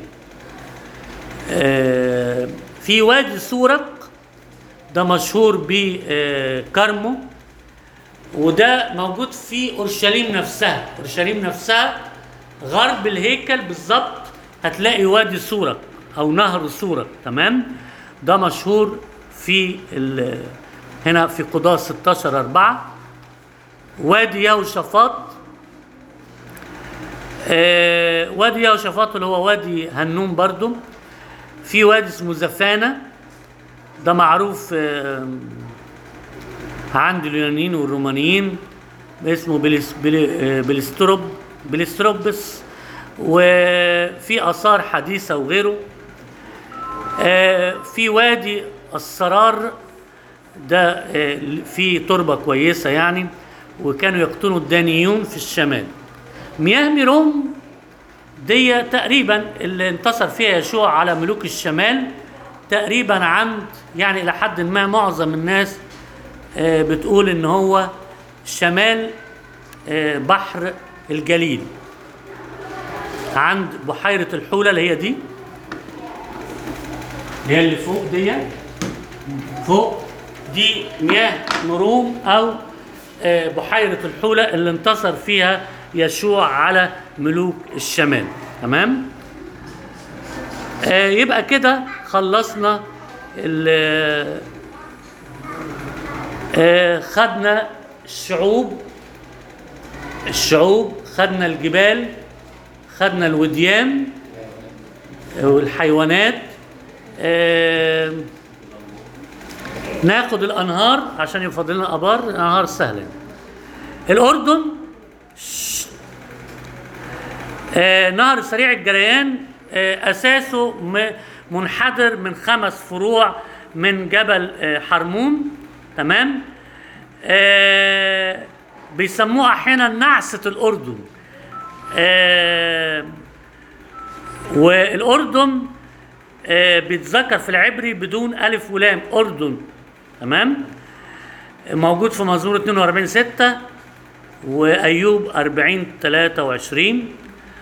آه في وادي سورق، ده مشهور بكرمه، وده موجود في اورشليم نفسها. اورشليم نفسها غرب الهيكل بالظبط هتلاقي وادي سورق او نهر سورق، تمام. ده مشهور في هنا في قضاة ستاشر أربعة. وادي يهوشافاط، آه وادي يهوشافاط اللي هو وادي هنوم برضو. في وادي اسمه زفانة، ده معروف آه عند اليونانيين والرومانيين، اسمه بلس بلستروب بلستروبس، وفي آثار حديثة وغيره. آه في وادي السرار، ده آه في تربة كويسة يعني. وكانوا يقطنوا الدانيون في الشمال. مياه ميروم دي تقريبا اللي انتصر فيها يشوع على ملوك الشمال تقريبا عند، يعني الى حد ما معظم الناس آه، بتقول ان هو شمال آه، بحر الجليل، عند بحيرة الحولة اللي هي دي، اللي هي اللي فوق دي، فوق دي مياه مروم او آه، بحيرة الحولة اللي انتصر فيها يشوع على ملوك الشمال. تمام. آه، يبقى كده خلصنا ال- آه، خدنا الشعوب الشعوب خدنا الجبال، خدنا الوديان والحيوانات. آه، ناخد الانهار عشان يفضل لنا ابار. الانهار سهله. الاردن آه، نهر سريع الجريان، آه، اساسه م- منحدر من خمس فروع من جبل آه، حرمون. تمام. آه، بيسموها احيانا نعسة الاردن. آه، والاردن آه، بيتذكر في العبري بدون الف ولام، اردن. تمام. موجود في مزمور اثنين وأربعين ستة وايوب أربعين ثلاثة وعشرين.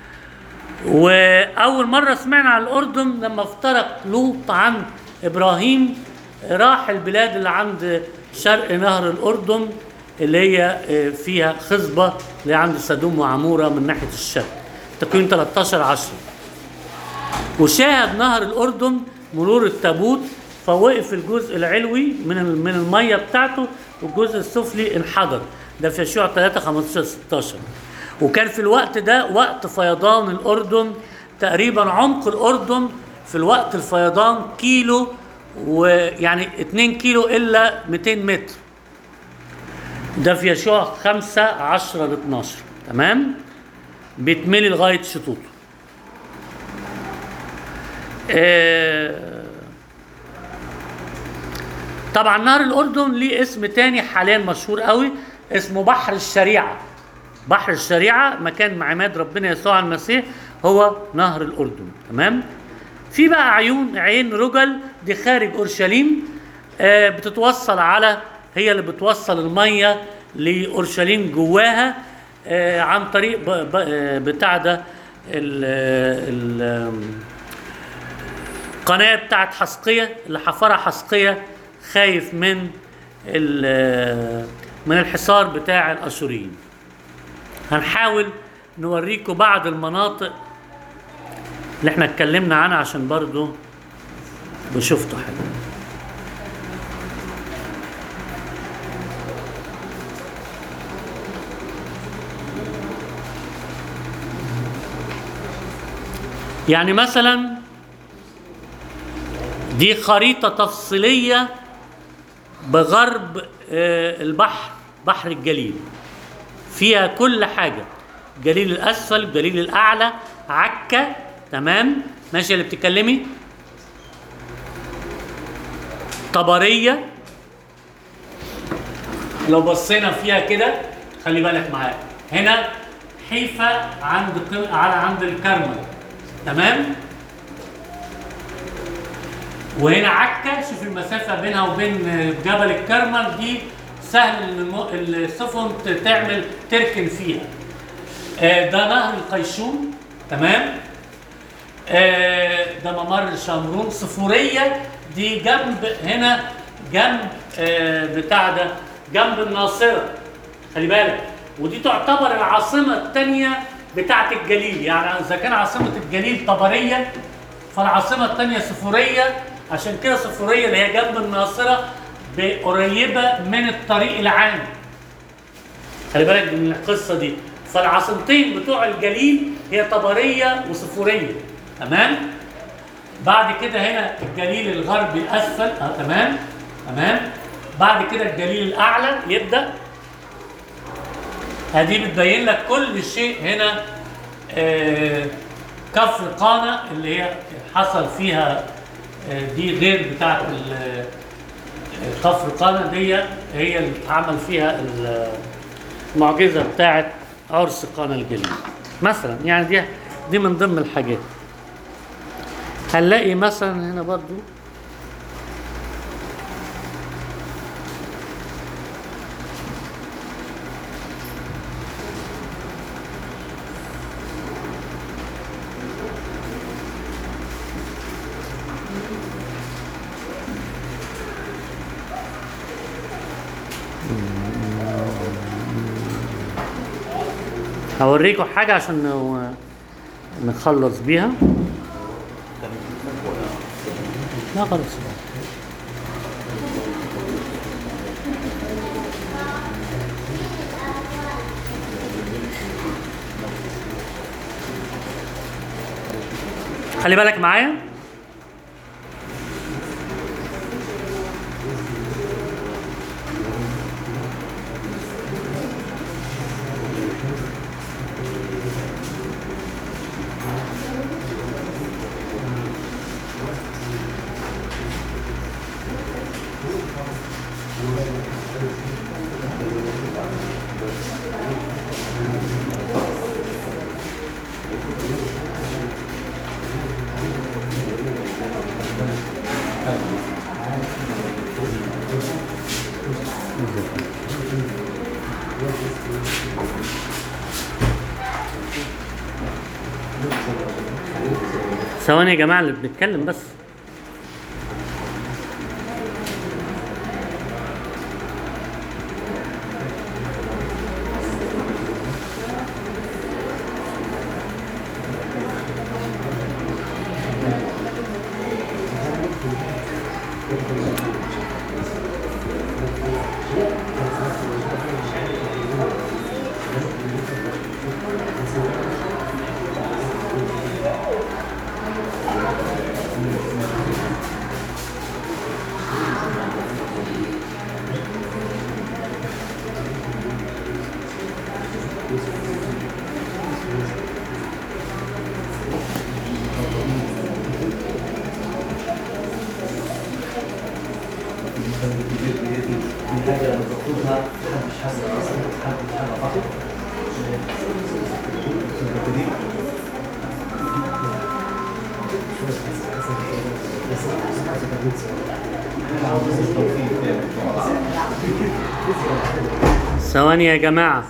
واول مره سمعنا عن الاردن لما افترق لوط عن ابراهيم، راح البلاد اللي عند شرق نهر الاردن اللي هي فيها خصبه اللي عند سدوم وعموره من ناحيه الشرق. تكوين ثلاثة عشر عشرة. وشاهد نهر الاردن مرور التابوت، فوقف الجزء العلوي من من الميه بتاعته والجزء السفلي انحدر. ده في يشوع ثلاثة خمستاشر ستاشر. وكان في الوقت ده وقت فيضان الأردن، تقريبا عمق الأردن في الوقت الفيضان كيلو، ويعني اتنين كيلو إلا مئتين متر. ده في يشوع خمسة عشرة ل اتناشر. تمام. بيتملي لغاية شطوطه. آه طبعا نهر الأردن ليه اسم تاني حاليا مشهور قوي، اسمه بحر الشريعة. بحر الشريعة مكان عماد ربنا يسوع المسيح هو نهر الأردن. تمام. في بقى عيون عين رجل دي خارج أورشليم، آه بتتوصل على، هي اللي بتوصل المية لأورشليم جواها آه عن طريق ب... ب... بتاع ده القناة بتاعت حسقية اللي حفرها حسقية خايف من من الحصار بتاع الأشوريين. هنحاول نوريكم بعض المناطق اللي احنا اتكلمنا عنها عشان برضو بشوفتوا حاجة. يعني مثلا دي خريطة تفصيلية بغرب البحر، بحر الجليل، فيها كل حاجة، الجليل الأسفل، الجليل الأعلى، عكا. تمام. ماشي اللي بتتكلمي؟ طبرية لو بصينا فيها كده، خلي بالك معايا، هنا حيفا عند على عند الكرمل. تمام. وهنا عكا، شوف المسافة بينها وبين جبل الكرمل دي سهل ان السفن تعمل تركن فيها. آه ده نهر القيشون. تمام. آه ده ممر شامرون. صفورية دي جنب هنا، جنب آه بتاع ده، جنب الناصرة، خلي بالك. ودي تعتبر العاصمة الثانية بتاعت الجليل، يعني إذا كان عاصمة الجليل طبرية فالعاصمة الثانية صفورية. عشان كده صفورية اللي هي جنب الناصرة قريبة من الطريق العام، خلي بالك من القصة دي. فالعاصمتين بتوع الجليل هي طبرية وصفورية. تمام. بعد كده هنا الجليل الغربي الأسفل. اه تمام. تمام. بعد كده الجليل الأعلى يبدأ. هذه بتبين لك كل شيء هنا. آه كفر قانا اللي هي حصل فيها آه دي غير بتاعت كفر قانا، دي هي اللي اتعمل فيها المعجزة بتاعت عرس قانا الجليل مثلا. يعني دي دي من ضمن الحاجات. هنلاقي مثلا هنا برضو هوريكم حاجة عشان ن- نخلص بيها. لا خلاص. خلي بالك معايا. ثواني يا جماعة اللي بنتكلم بس. ثواني يا جماعة.